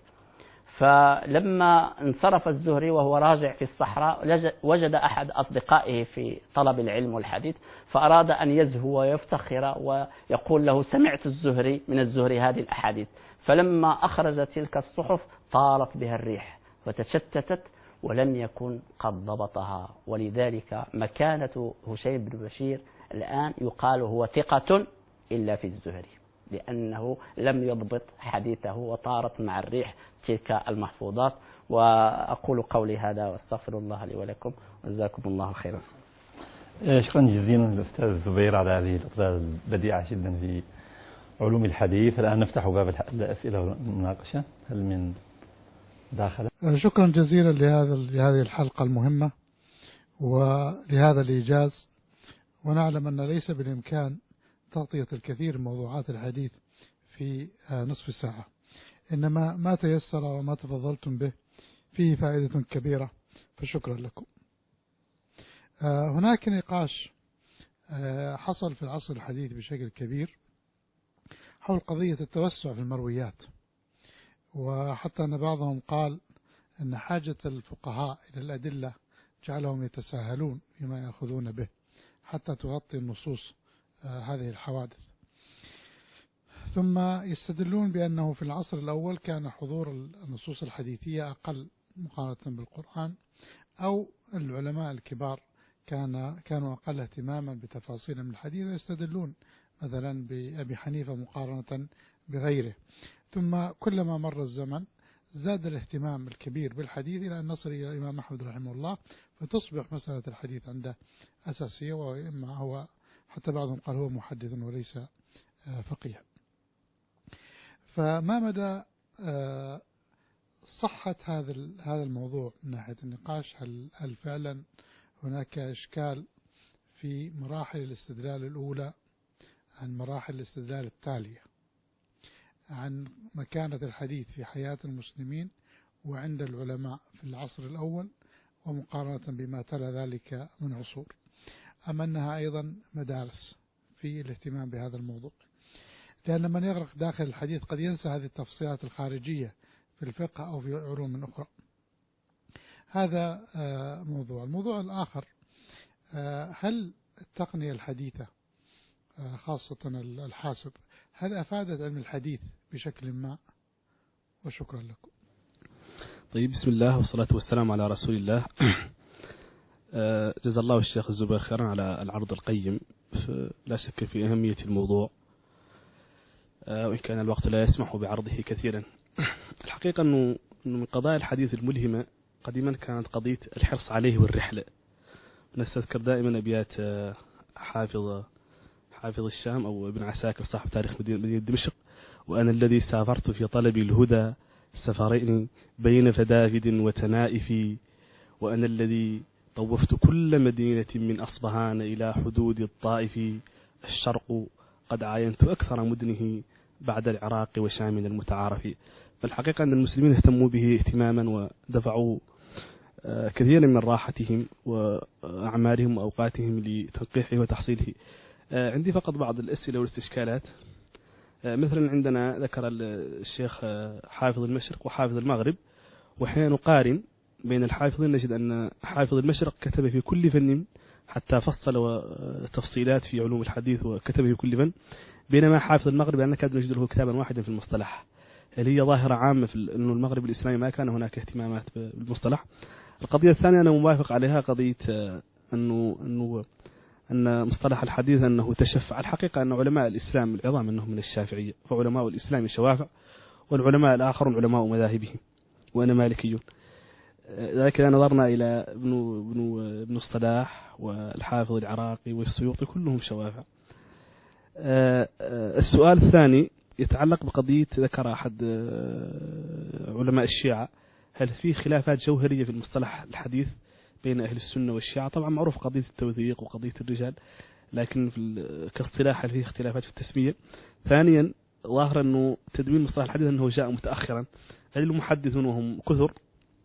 فلما انصرف الزهري وهو راجع في الصحراء وجد أحد أصدقائه في طلب العلم والحديث، فأراد أن يزهو ويفتخر ويقول له: سمعت من الزهري هذه الأحاديث. فلما أخرج تلك الصحف طارت بها الريح وتشتتت ولم يكن قد ضبطها. ولذلك مكانة هشيم بن بشير الآن يقال هو ثقة إلا في الزهري، لأنه لم يضبط حديثه وطارت مع الريح تلك المحفوظات. وأقول قولي هذا واستغفر الله لي ولكم، وجزاكم الله خيرا. شكرا جزيلا للأستاذ زبير على هذه الإطلالة البديعة جدا في علوم الحديث. الآن نفتح باب الأسئلة والمناقشة. هل من داخل؟ شكرا جزيلا لهذه الحلقة المهمة ولهذا الإيجاز. ونعلم أن ليس بالإمكان تغطية الكثير من موضوعات الحديث في نصف ساعة، إنما ما تيسر وما تفضلتم به فيه فائدة كبيرة، فشكرا لكم. هناك نقاش حصل في العصر الحديث بشكل كبير حول قضية التوسع في المرويات، وحتى أن بعضهم قال أن حاجة الفقهاء إلى الأدلة جعلهم يتساهلون فيما يأخذون به حتى تغطي النصوص هذه الحوادث. ثم يستدلون بأنه في العصر الأول كان حضور النصوص الحديثية أقل مقارنة بالقرآن، أو العلماء الكبار كانوا أقل اهتماما بتفاصيل من الحديث، ويستدلون مثلا بأبي حنيفة مقارنة بغيره. ثم كلما مر الزمن زاد الاهتمام الكبير بالحديث إلى أن نصل إلى الإمام أحمد رحمه الله، فتصبح مسألة الحديث عنده أساسية، وإما هو حتى بعضهم قال هو محدث وليس فقيه. فما مدى صحة هذا الموضوع من ناحية النقاش؟ هل فعلا هناك إشكال في مراحل الاستدلال الأولى عن مراحل الاستدلال التالية، عن مكانة الحديث في حياة المسلمين وعند العلماء في العصر الأول ومقارنة بما تلا ذلك من عصور، أم أنها أيضا مدارس في الاهتمام بهذا الموضوع؟ لأن من يغرق داخل الحديث قد ينسى هذه التفصيلات الخارجية في الفقه أو في علوم أخرى. هذا موضوع. الموضوع الآخر، هل التقنية الحديثة خاصة الحاسب هل أفادت علم الحديث بشكل ما؟ وشكرا لكم. طيب، بسم الله والصلاة والسلام على رسول الله. جزا الله الشيخ الزبير خيرا على العرض القيم. لا شك في أهمية الموضوع، وإن كان الوقت لا يسمح بعرضه كثيرا. الحقيقة أنه من قضايا الحديث الملهمة قديما كانت قضية الحرص عليه والرحلة. نستذكر دائما أبيات حافظ الشام أو ابن عساكر صاحب تاريخ مدينة دمشق: وأنا الذي سافرت في طلب الهدى سفرين بين فدافد وتنائف، وأنا الذي طوفت كل مدينة من أصبهان إلى حدود الطائف، الشرق قد عاينت أكثر مدنه بعد العراق وشام المتعارف. فالحقيقة أن المسلمين اهتموا به اهتماما ودفعوا كثيرا من راحتهم وأعمارهم وأوقاتهم لتنقيحه وتحصيله. عندي فقط بعض الأسئلة والاستشكالات. مثلا عندنا ذكر الشيخ حافظ المشرق وحافظ المغرب، وحين نقارن بين الحافظين نجد أن حافظ المشرق كتب في كل فن حتى فصل تفصيلات في علوم الحديث وكتب في كل فن، بينما حافظ المغرب أن كاد نجد له كتابا واحدا في المصطلح. هل هي ظاهرة عامة في أن المغرب الإسلامي ما كان هناك اهتمامات بالمصطلح؟ القضية الثانية أنا موافق عليها، قضية أن مصطلح الحديث أنه تشفع. الحقيقة أن علماء الإسلام العظام أنهم من الشافعية، وعلماء الإسلام شوافع، والعلماء الآخرون علماء مذاهبهم، وأنا مالكي. لذلك إذا نظرنا إلى ابن الصلاح والحافظ العراقي والسيوطي كلهم شوافع. السؤال الثاني يتعلق بقضية ذكر أحد علماء الشيعة: هل في خلافات جوهرية في المصطلح الحديث بين أهل السنة والشيعة؟ طبعا معروف قضية التوثيق وقضية الرجال، لكن كاصطلاح هل فيه اختلافات في التسمية؟ ثانيا، ظاهر أنه تدوين مصطلح الحديث أنه جاء متأخرا. هل المحدثون وهم كثر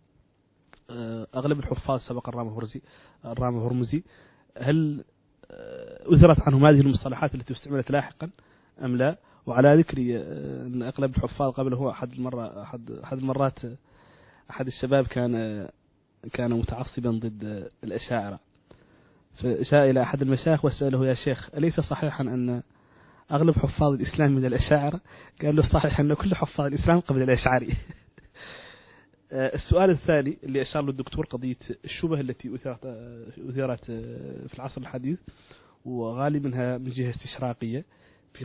أغلب الحفاظ سبق الرام هرمزي، هل أثرت عنهم هذه المصطلحات التي استعملت لاحقا أم لا؟ وعلى ذكري أن أغلب الحفاظ قبله أحد المرات أحد الشباب كان متعصبا ضد الأشاعرة، فجاء إلى أحد المشايخ وسأله: يا شيخ، أليس صحيحا أن أغلب حفاظ الإسلام من الأشاعرة؟ قال له: صحيح أن كل حفاظ الإسلام قبل الأشعري. السؤال الثاني اللي أشار له الدكتور قضية الشبه التي أثيرت في العصر الحديث، وغالبا من جهة استشراقية في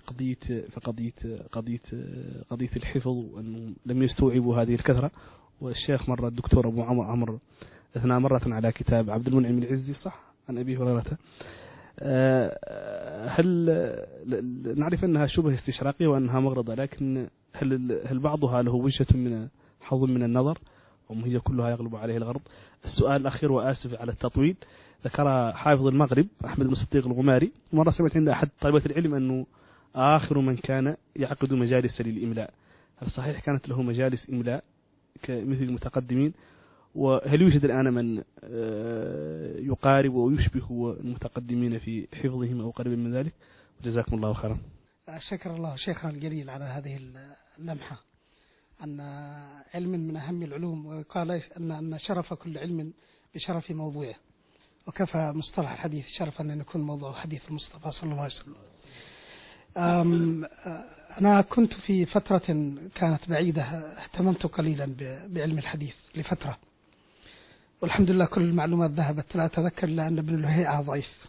قضية الحفظ، وأنه لم يستوعبوا هذه الكثرة. والشيخ الدكتور أبو عمر أثنى مرة على كتاب عبد المنعم العزي صح عن أبي هريرة، هل نعرف أنها شبه استشراقية وأنها مغرضة، لكن هل بعضها له وجهة من حظ من النظر أم هي كلها يغلب عليه الغرض؟ السؤال الأخير وآسف على التطويل، ذكر حافظ المغرب أحمد بن صديق الغماري مرة سمعت عند أحد طلبة العلم أنه آخر من كان يعقد مجالس للإملاء. هل صحيح كانت له مجالس إملاء كمثل المتقدمين؟ وهل يوجد الآن من يقارب ويشبه المتقدمين في حفظهم أو قريب من ذلك؟ جزاكم الله خيرا. شكر الله شيخنا الجليل على هذه اللمحة، أن علم من أهم العلوم، وقال أن شرف كل علم بشرف موضوعه، وكفى مصطلح الحديث شرفا أن يكون موضوع حديث المصطفى صلى الله عليه وسلم. أنا كنت في فترة كانت بعيدة اهتممت قليلا بعلم الحديث لفترة، والحمد لله كل المعلومات ذهبت، لا أتذكر إلا أن ابن لهيعة ضعيف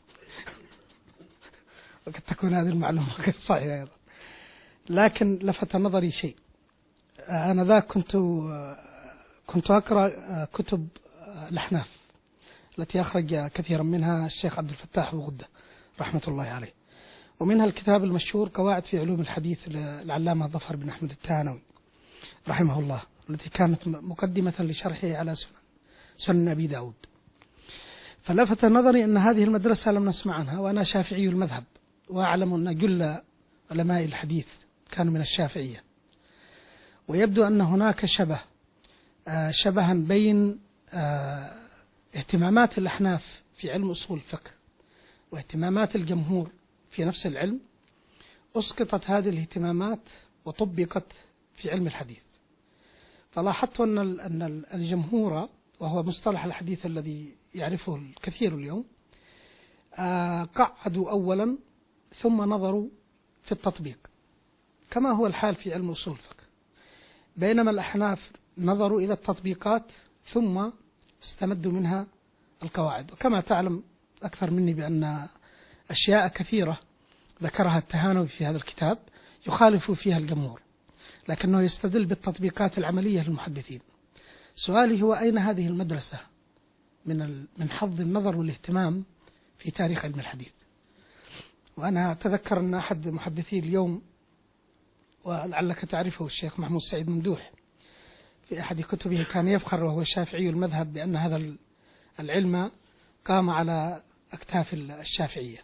وقد تكون هذه المعلومة غير صحيحة أيضا. لكن لفت نظري شيء، أنا ذا كنت أقرأ كتب الأحناف التي أخرج كثيرا منها الشيخ عبد الفتاح الغدة رحمة الله عليه، ومنها الكتاب المشهور قواعد في علوم الحديث للعلامة ظفر بن أحمد التهانوي رحمه الله، التي كانت مقدمة لشرحه على سنن أبي داود. فلفت نظري أن هذه المدرسة لم نسمع عنها، وأنا شافعي المذهب، وأعلم أن جل علماء الحديث كانوا من الشافعية، ويبدو أن هناك شبها بين اهتمامات الأحناف في علم أصول الفقه واهتمامات الجمهور في نفس العلم. أسقطت هذه الاهتمامات وطبقت في علم الحديث، فلاحظت أن الجمهور، وهو مصطلح الحديث الذي يعرفه الكثير اليوم، قعدوا أولا ثم نظروا في التطبيق كما هو الحال في علم أصول الفقه، بينما الأحناف نظروا إلى التطبيقات ثم استمدوا منها القواعد. وكما تعلم أكثر مني بأن أشياء كثيرة ذكرها التهانوي في هذا الكتاب يخالف فيها الجمهور، لكنه يستدل بالتطبيقات العملية للمحدثين. سؤالي هو أين هذه المدرسة من حظ النظر والاهتمام في تاريخ علم الحديث؟ وأنا أتذكر أن أحد محدثي اليوم، ولعلك تعرفه، الشيخ محمود سعيد ممدوح، في أحد كتبه كان يفخر وهو شافعي المذهب بأن هذا العلم قام على أكتاف الشافعية.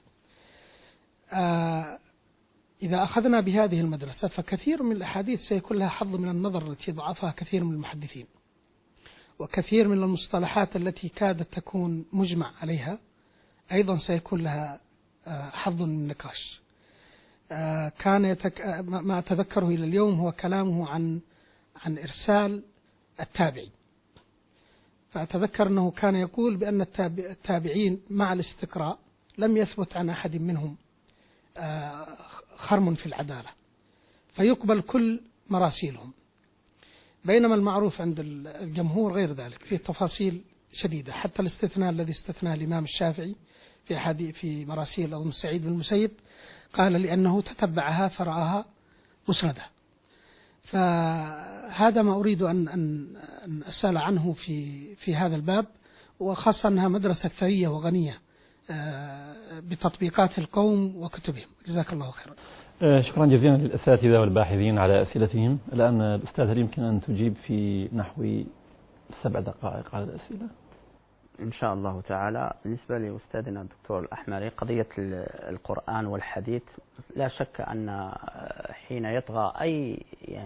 إذا أخذنا بهذه المدرسة فكثير من الأحاديث سيكون لها حظ من النظر التي ضعفها كثير من المحدثين، وكثير من المصطلحات التي كادت تكون مجمع عليها أيضا سيكون لها حظ من النقاش. كان ما أتذكره إلى اليوم هو كلامه عن إرسال التابعي، فأتذكر أنه كان يقول بأن التابعين مع الاستقراء لم يثبت عن أحد منهم خرم في العدالة، فيقبل كل مراسيلهم، بينما المعروف عند الجمهور غير ذلك، فيه تفاصيل شديدة. حتى الاستثناء الذي استثناه الإمام الشافعي في مراسيل أظن سعيد بن المسيب قال لأنه تتبعها فرآها مسندة. فهذا ما أريد أن أسأل عنه في هذا الباب، وخاصة أنها مدرسة ثرية وغنية بتطبيقات القوم وكتبهم. جزاك الله خيرا. شكرا جزيلا للأساتذة والباحثين على أسئلتهم. الآن الأستاذ هل يمكن أن تجيب في نحو 7 دقائق على الأسئلة؟ إن شاء الله تعالى. بالنسبة لأستاذنا الدكتور الأحمري، قضية القرآن والحديث لا شك أن حين يطغى أي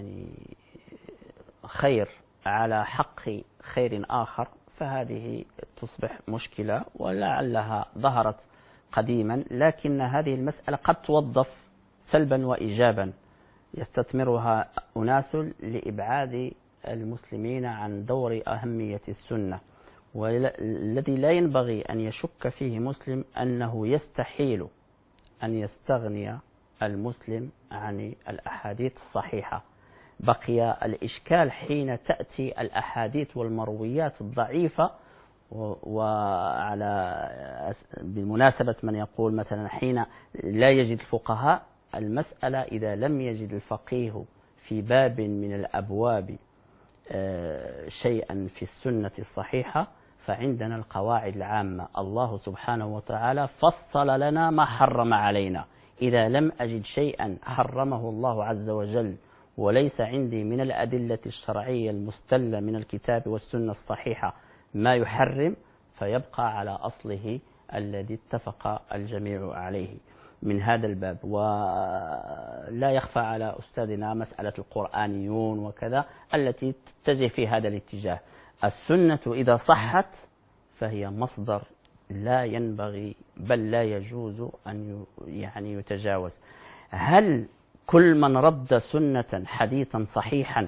خير على حق خير آخر فهذه تصبح مشكلة، ولعلها ظهرت قديما، لكن هذه المسألة قد توظف سلبا وإيجابا يستثمرها أناس لإبعاد المسلمين عن دور أهمية السنة، والذي لا ينبغي أن يشك فيه مسلم أنه يستحيل أن يستغني المسلم عن الأحاديث الصحيحة. بقي الإشكال حين تأتي الأحاديث والمرويات الضعيفة، وعلى بالمناسبة من يقول مثلا حين لا يجد الفقهاء، المسألة إذا لم يجد الفقيه في باب من الأبواب شيئا في السنة الصحيحة فعندنا القواعد العامة. الله سبحانه وتعالى فصل لنا ما حرم علينا. إذا لم أجد شيئا حرمه الله عز وجل وليس عندي من الأدلة الشرعية المستلة من الكتاب والسنة الصحيحة ما يحرم، فيبقى على أصله الذي اتفق الجميع عليه من هذا الباب. ولا يخفى على أستاذنا مسألة القرآنيون وكذا التي تتجه في هذا الاتجاه. السنة إذا صحت فهي مصدر لا ينبغي بل لا يجوز أن يعني يتجاوز. هل كل من رد سنة حديثا صحيحا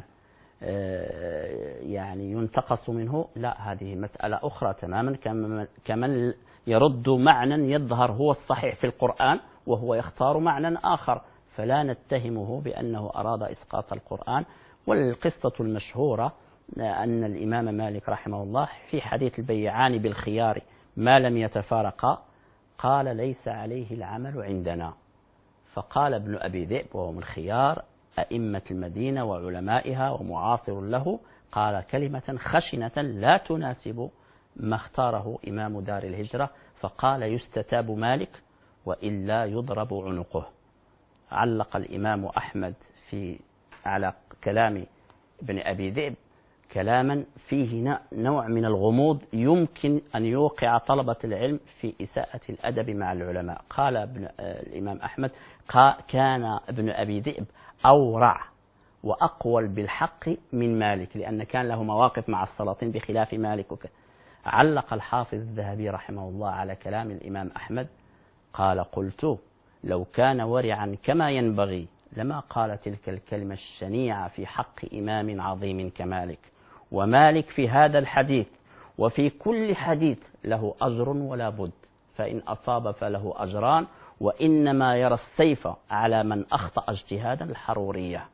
يعني ينتقص منه؟ لا، هذه مسألة أخرى تماما، كمن يرد معنى يظهر هو الصحيح في القرآن وهو يختار معنى آخر، فلا نتهمه بأنه أراد إسقاط القرآن. والقصة المشهورة أن الإمام مالك رحمه الله في حديث البيعان بالخيار ما لم يتفارقا قال ليس عليه العمل عندنا. فقال ابن أبي ذئب وهو من خيار أئمة المدينة وعلمائها ومعاصر له، قال كلمة خشنة لا تناسب ما اختاره إمام دار الهجرة، فقال يستتاب مالك وإلا يضرب عنقه. علق الإمام أحمد على كلام ابن أبي ذئب كلاما فيه نوع من الغموض يمكن أن يوقع طلبة العلم في إساءة الأدب مع العلماء. قال الإمام أحمد كان ابن أبي ذئب أورع وأقول بالحق من مالك، لأن كان له مواقف مع السلاطين بخلاف مالك علق الحافظ الذهبي رحمه الله على كلام الإمام أحمد قال قلت لو كان ورعا كما ينبغي لما قال تلك الكلمة الشنيعة في حق إمام عظيم كمالك. ومالك في هذا الحديث وفي كل حديث له أجر ولا بد، فإن أصاب فله أجران، وإنما يرى السيف على من أخطأ اجتهادا الحرورية.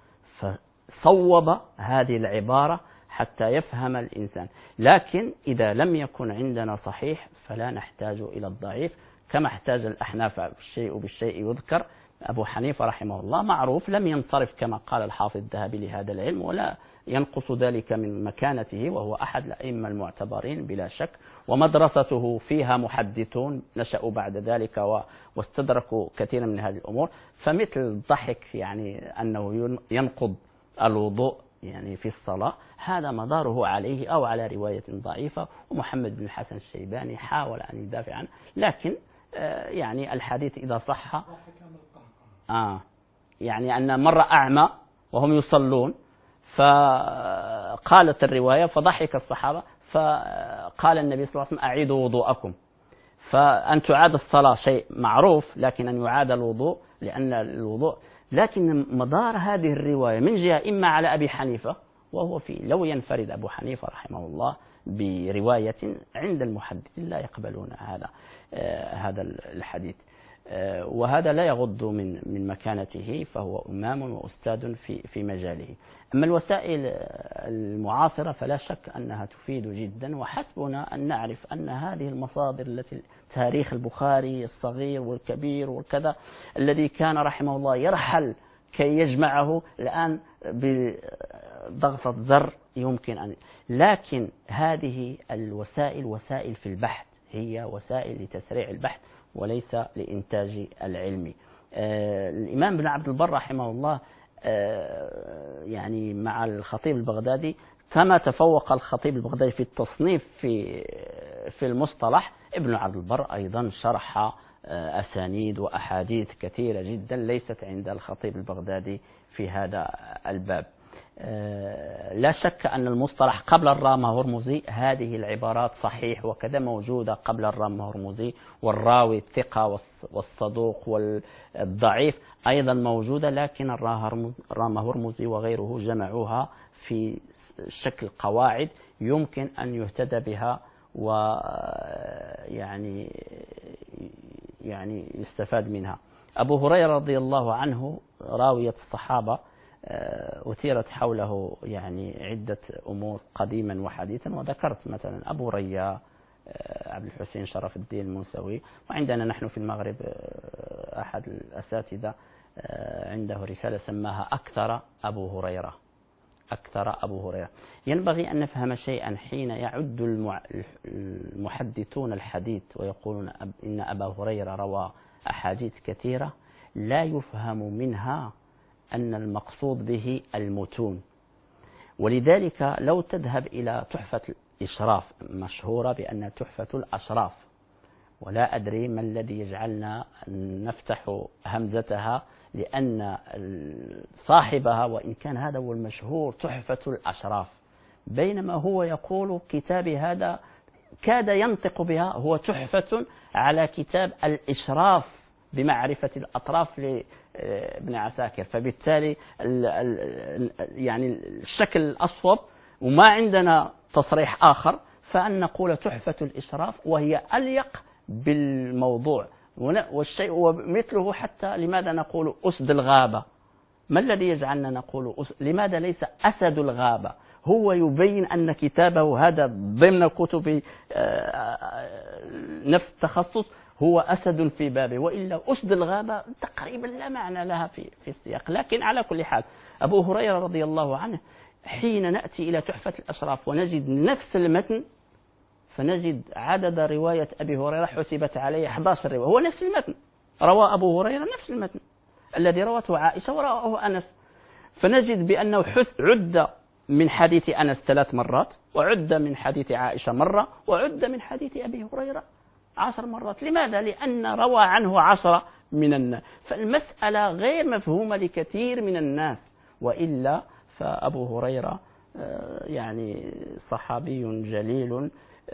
فصوب هذه العبارة حتى يفهم الإنسان. لكن إذا لم يكن عندنا صحيح فلا نحتاج إلى الضعيف، كما احتاج الأحناف الشيء بالشيء يذكر. أبو حنيفة رحمه الله معروف لم ينصرف كما قال الحافظ الذهبي لهذا العلم، ولا ينقص ذلك من مكانته، وهو أحد الأئمة المعتبرين بلا شك، ومدرسته فيها محدثون نشأوا بعد ذلك واستدركوا كثيرا من هذه الأمور. فمثل الضحك يعني أنه ينقض الوضوء يعني في الصلاة، هذا مداره عليه أو على رواية ضعيفة. ومحمد بن الحسن الشيباني حاول أن يدافع عنه، لكن يعني الحديث إذا صح يعني أن مر أعمى وهم يصلون فقالت الرواية فضحك الصحابة، فقال النبي صلى الله عليه وسلم أعيدوا وضوءكم. فأن تعاد الصلاة شيء معروف، لكن أن يعاد الوضوء لأن الوضوء، لكن مدار هذه الرواية من جهة إما على أبي حنيفة، وهو لو ينفرد أبو حنيفة رحمه الله برواية عند المحدثين لا يقبلون هذا الحديث، وهذا لا يغض من مكانته، فهو إمام وأستاذ في مجاله. أما الوسائل المعاصرة فلا شك أنها تفيد جدا، وحسبنا أن نعرف أن هذه المصادر التي تاريخ البخاري الصغير والكبير والكذا الذي كان رحمه الله يرحل كي يجمعه الآن بضغطة زر يمكن أن، لكن هذه الوسائل وسائل في البحث، هي وسائل لتسريع البحث وليس لإنتاج العلم. الإمام بن عبد البر رحمه الله يعني مع الخطيب البغدادي كما تفوق الخطيب البغدادي في التصنيف في المصطلح، ابن عبد البر أيضا شرح أسانيد وأحاديث كثيرة جدا ليست عند الخطيب البغدادي في هذا الباب. لا شك أن المصطلح قبل الرام هرمزي هذه العبارات صحيح وكذا موجودة قبل الرام هرمزي، والراوي الثقة والصدوق والضعيف أيضا موجودة، لكن الرام هرمزي وغيره جمعوها في شكل قواعد يمكن أن يهتدى بها ويعني يستفاد منها. أبو هريرة رضي الله عنه راوية الصحابة أثيرت حوله يعني عدة أمور قديما وحديثا، وذكرت مثلا أبو ريا عبد الحسين شرف الدين المنسوي، وعندنا نحن في المغرب أحد الأساتذة عنده رسالة سماها أكثر أبو هريرة، أكثر أبو هريرة. ينبغي أن نفهم شيئا حين يعد المحدثون الحديث ويقولون إن أبا هريرة روى أحاديث كثيرة، لا يفهم منها أن المقصود به المتون. ولذلك لو تذهب إلى تحفة الإشراف مشهورة بأن تحفة الأشراف، ولا أدري ما الذي يجعلنا نفتح همزتها، لأن صاحبها وإن كان هذا هو المشهور تحفة الأشراف، بينما هو يقول كتابي هذا كاد ينطق بها هو تحفة على كتاب الإشراف بمعرفة الأطراف لابن عساكر. فبالتالي يعني الشكل الأصوب وما عندنا تصريح آخر فأن نقول تحفة الإشراف، وهي أليق بالموضوع. والشيء ومثله حتى لماذا نقول أسد الغابة؟ ما الذي يجعلنا نقول لماذا ليس أسد الغابة؟ هو يبين أن كتابه هذا ضمن كتب نفس التخصص هو أسد في بابه، وإلا أسد الغابة تقريبا لا معنى لها في السياق. لكن على كل حال أبو هريرة رضي الله عنه حين نأتي إلى تحفة الأشراف ونجد نفس المتن، فنجد عدد رواية أبي هريرة حسبت عليه 11 رواية، هو نفس المتن، روى أبو هريرة نفس المتن الذي روته عائشة ورواه أنس، فنجد بأنه عد من حديث أنس 3 مرات، وعد من حديث عائشة مرة، وعد من حديث أبي هريرة 10 مرات. لماذا؟ لأن روى عنه 10 من الناس. فالمسألة غير مفهومة لكثير من الناس، وإلا فأبو هريرة يعني صحابي جليل،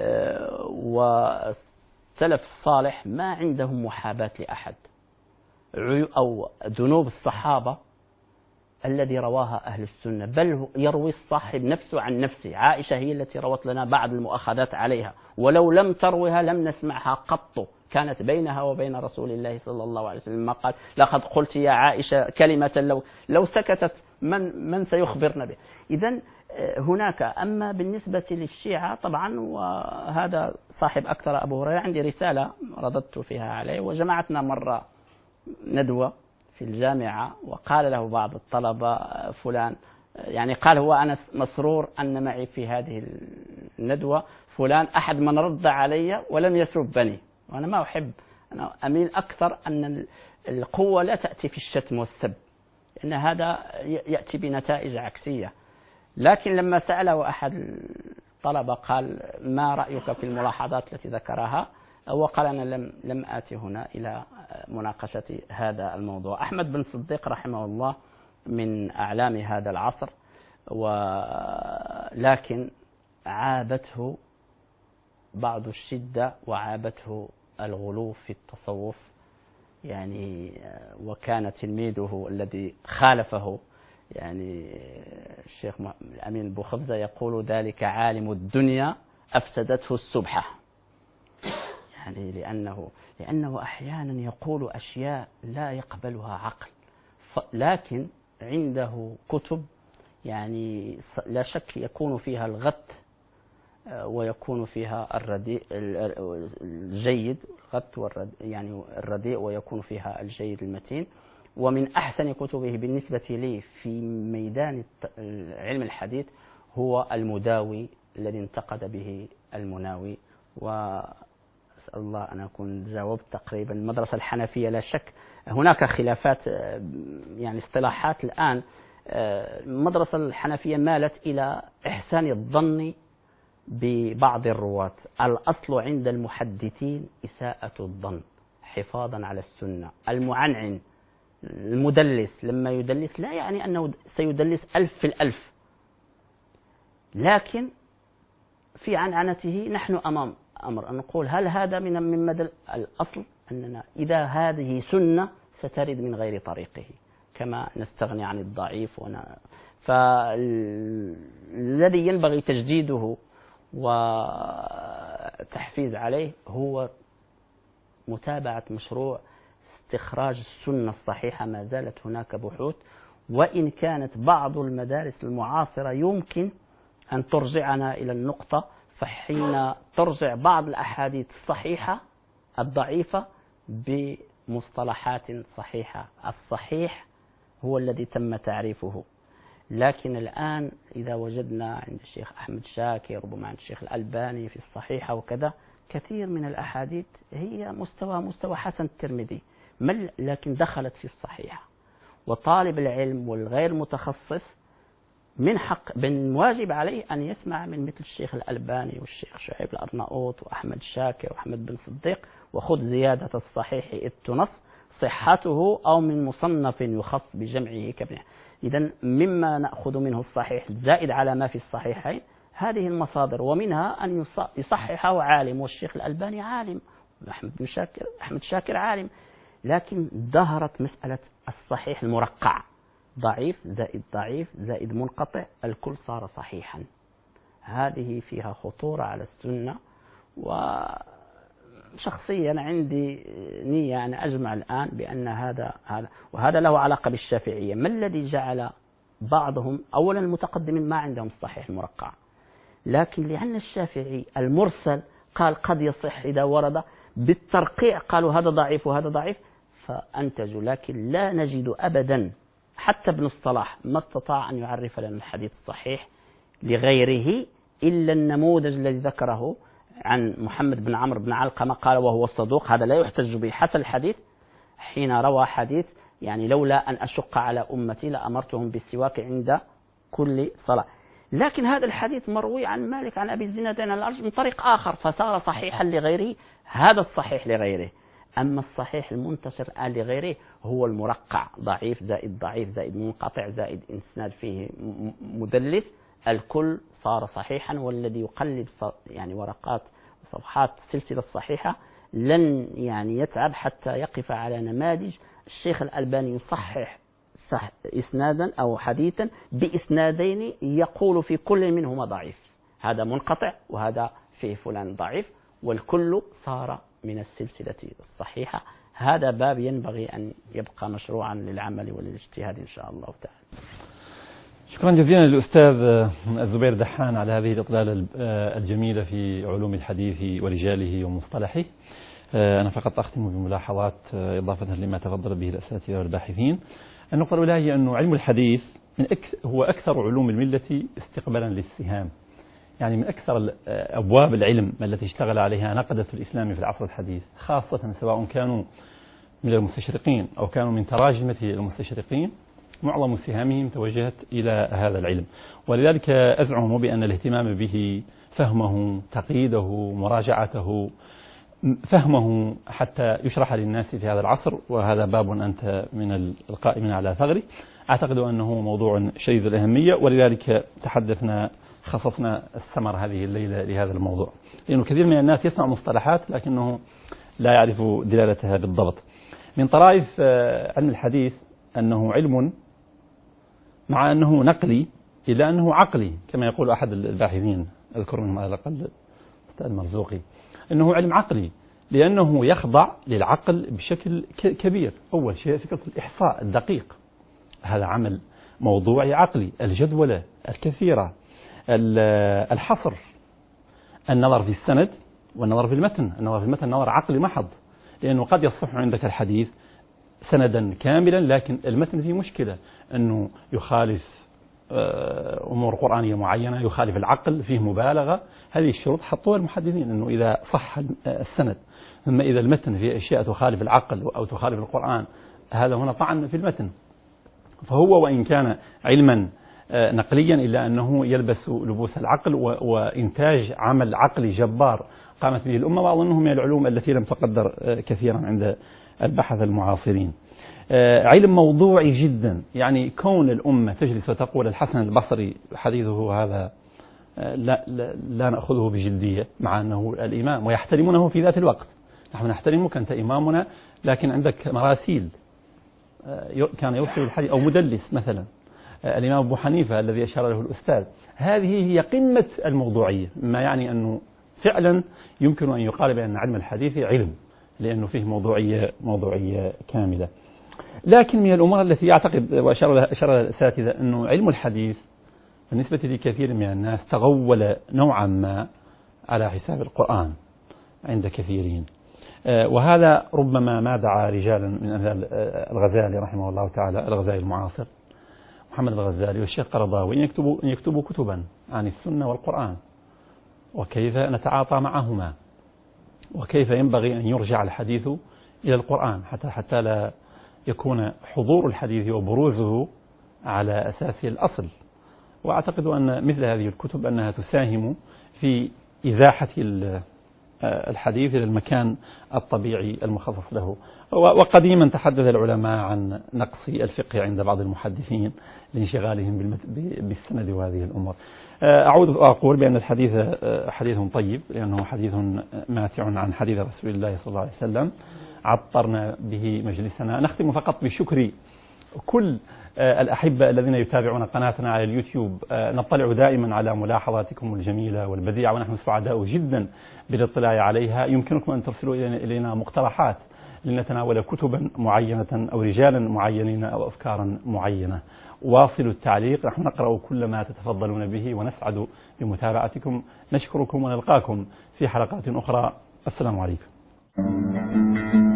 والسلف الصالح ما عندهم محاباة لأحد. أو ذنوب الصحابة الذي رواها أهل السنة، بل يروي الصاحب نفسه عن نفسه. عائشة هي التي روت لنا بعض المؤاخذات عليها، ولو لم تروها لم نسمعها قط، كانت بينها وبين رسول الله صلى الله عليه وسلم، ما قال لقد قلت يا عائشة كلمة لو سكتت من سيخبرنا به. إذن هناك. أما بالنسبة للشيعة طبعا، وهذا صاحب أكثر أبو هريرة، عندي رسالة رددت فيها عليه، وجمعتنا مرة ندوة في الجامعة، وقال له بعض الطلبة فلان، يعني قال هو أنا مسرور أن معي في هذه الندوة فلان أحد من رد علي ولم يسبني. وأنا ما أحب، أنا أميل أكثر أن القوة لا تأتي في الشتم والسب، إن هذا يأتي بنتائج عكسية. لكن لما سأله أحد الطلبة قال ما رأيك في الملاحظات التي ذكرها، وقال أنا لم آتي هنا إلى مناقشة هذا الموضوع. أحمد بن صديق رحمه الله من أعلام هذا العصر، ولكن عابته بعض الشدة وعابته الغلو في التصوف، يعني وكان تلميذه الذي خالفه يعني الشيخ الأمين البوخفزة يقول ذلك عالم الدنيا أفسدته السبحة، يعني لأنه أحيانا يقول أشياء لا يقبلها عقل، لكن عنده كتب يعني لا شك يكون فيها الغث ويكون فيها الرديء الجيد، الغث يعني الرديء ويكون فيها الجيد المتين. ومن أحسن كتبه بالنسبة لي في ميدان علم الحديث هو المداوي الذي انتقد به المناوي. وأسأل الله أن أكون جاوبت تقريبا. المدرسة الحنفية لا شك هناك خلافات يعني اصطلاحات الآن. المدرسة الحنفية مالت إلى إحسان الظن ببعض الرواة. الأصل عند المحدثين إساءة الظن حفاظا على السنة. المعنعن المدلس لما يدلس لا يعني أنه سيدلس 1000 في 1000، لكن في عنعنته نحن أمام أمر أن نقول هل هذا من مدى الأصل أننا إذا هذه سنة سترد من غير طريقه، كما نستغني عن الضعيف. فالذي ينبغي تجديده وتحفيز عليه هو متابعة مشروع استخراج السنة الصحيحة. ما زالت هناك بحوث، وإن كانت بعض المدارس المعاصرة يمكن أن ترجعنا إلى النقطة، فحين ترجع بعض الأحاديث الصحيحة الضعيفة بمصطلحات صحيحة. الصحيح هو الذي تم تعريفه. لكن الآن إذا وجدنا عند الشيخ أحمد شاكر، ربما عند الشيخ الألباني في الصحيحة وكذا، كثير من الأحاديث هي مستوى حسن الترمذي، لكن دخلت في الصحيحة. وطالب العلم والغير متخصص من واجب عليه أن يسمع من مثل الشيخ الألباني والشيخ شعيب الأرناؤوط وأحمد شاكر وأحمد بن صديق، وخذ زيادة الصحيح إذ تنص صحته، أو من مصنف يخص بجمعه كابن. إذن مما نأخذ منه الصحيح زائد على ما في الصحيحين هذه المصادر، ومنها أن يصححه عالم، والشيخ الألباني عالم، أحمد شاكر عالم، لكن ظهرت مسألة الصحيح المرقع، ضعيف زائد منقطع، الكل صار صحيحا. هذه فيها خطورة على السنة. وشخصيا عندي نية أن أجمع الآن بأن وهذا له علاقة بالشافعية. ما الذي جعل بعضهم، أولا المتقدمين ما عندهم الصحيح المرقع، لكن لأن الشافعي المرسل قال قد يصح إذا ورد، بالترقيع قالوا هذا ضعيف وهذا ضعيف فأنتجوا. لكن لا نجد أبدا حتى ابن الصلاح ما استطاع أن يعرف لنا الحديث الصحيح لغيره إلا النموذج الذي ذكره عن محمد بن عمرو بن علقمة، قال وهو الصدوق، هذا لا يحتج به حسن الحديث، حين روى حديث يعني لولا أن أشق على أمتي لأمرتهم بالسواك عند كل صلاة. لكن هذا الحديث مروي عن مالك عن أبي الزناد عن الأعرج من طريق آخر فصار صحيحا لغيره، هذا الصحيح لغيره. أما الصحيح المنتشر لغيره هو المرقع، ضعيف زائد منقطع زائد إسناد فيه مدلس، الكل صار صحيحا. والذي يقلب يعني ورقات وصفحات السلسلة الصحيحة لن يعني يتعب حتى يقف على نماذج الشيخ الألباني يصحح إسنادا أو حديثا بإسنادين يقول في كل منهما ضعيف، هذا منقطع وهذا فيه فلان ضعيف، والكل صار من السلسلة الصحيحة. هذا باب ينبغي أن يبقى مشروعا للعمل والاجتهاد إن شاء الله تعالى. شكرا جزيلا للأستاذ الزبير دحان على هذه الإطلالة الجميلة في علوم الحديث ورجاله ومصطلحه. أنا فقط أختم بملاحظات إضافة لما تفضل به الأساتذة والباحثين. النقطة الأولى هي أن علم الحديث هو أكثر علوم الملة استقبالا للسهام، يعني من أكثر أبواب العلم التي اشتغل عليها نقدة الإسلام في العصر الحديث، خاصة سواء كانوا من المستشرقين أو كانوا من تراجمة المستشرقين، معظم سهامهم توجهت إلى هذا العلم. ولذلك أزعم بأن الاهتمام به، فهمه، تقييده، مراجعته، فهمه حتى يشرح للناس في هذا العصر، وهذا باب أنت من القائمين على ثغره، أعتقد أنه موضوع شديد الأهمية، ولذلك خصصنا السمر هذه الليلة لهذا الموضوع، لأنه كثير من الناس يسمع مصطلحات لكنه لا يعرف دلالتها بالضبط. من طرائف علم الحديث أنه علم مع أنه نقلي إلى أنه عقلي، كما يقول أحد الباحثين، أذكر منهم على الأقل أستاذ مرزوقي، أنه علم عقلي لأنه يخضع للعقل بشكل كبير. أول شيء فكرة الإحصاء الدقيق، هذا عمل موضوعي عقلي، الجدولة الكثيرة، الحصر، النظر في السند والنظر في المتن. النظر في المتن نظر عقلي محض، لأنه قد يصح عندك الحديث سندا كاملا لكن المتن فيه مشكلة، أنه يخالف أمور قرآنية معينة، يخالف العقل، فيه مبالغة. هذه الشروط حطوها المحدثين، أنه إذا صح السند، ثم إذا المتن فيه أشياء تخالف العقل أو تخالف القرآن، هذا هنا طعن في المتن. فهو وإن كان علما نقليا إلا أنه يلبس لبوس العقل وإنتاج عمل عقلي جبار قامت به الأمة، وأظنه من العلوم التي لم تقدر كثيرا عند البحث المعاصرين. علم موضوعي جدا، يعني كون الأمة تجلس وتقول الحسن البصري حديثه هذا لا نأخذه بجدية، مع أنه الإمام ويحترمونه في ذات الوقت. نحن نحترمك أنت إمامنا، لكن عندك مراسيل كان يوصل الحديث، أو مدلس مثلا الإمام أبو حنيفة الذي أشار له الأستاذ. هذه هي قمة الموضوعية، ما يعني أنه فعلا يمكن أن يقال بأن علم الحديث علم، لأنه فيه موضوعية كاملة. لكن من الأمور التي أعتقد وأشار الأساتذة أنه علم الحديث بالنسبة لكثير من الناس تغول نوعا ما على حساب القرآن عند كثيرين، وهذا ربما ما دعا رجالا من أمثال الغزالي رحمه الله تعالى، الغزالي المعاصر محمد الغزالي والشيخ قرضاوي أن يكتبوا كتبا عن السنة والقرآن، وكيف نتعاطى معهما، وكيف ينبغي أن يرجع الحديث إلى القرآن حتى لا يكون حضور الحديث وبروزه على أساس الأصل. وأعتقد أن مثل هذه الكتب أنها تساهم في إزاحة الحديث إلى المكان الطبيعي المخصص له. وقديما تحدث العلماء عن نقص الفقه عند بعض المحدثين لانشغالهم بالسند وهذه الأمور. أعود وأقول بأن الحديث حديث طيب، لأنه حديث ماتع عن حديث رسول الله صلى الله عليه وسلم، عطرنا به مجلسنا. نختم فقط بشكر كل الأحبة الذين يتابعون قناتنا على اليوتيوب. نطلع دائما على ملاحظاتكم الجميلة والبديعة، ونحن سعداء جدا بالاطلاع عليها. يمكنكم أن ترسلوا إلينا مقترحات لنتناول كتبا معينة أو رجالا معينين أو أفكارا معينة. واصلوا التعليق، نحن نقرأ كل ما تتفضلون به ونسعد بمتابعتكم. نشكركم ونلقاكم في حلقات أخرى. السلام عليكم.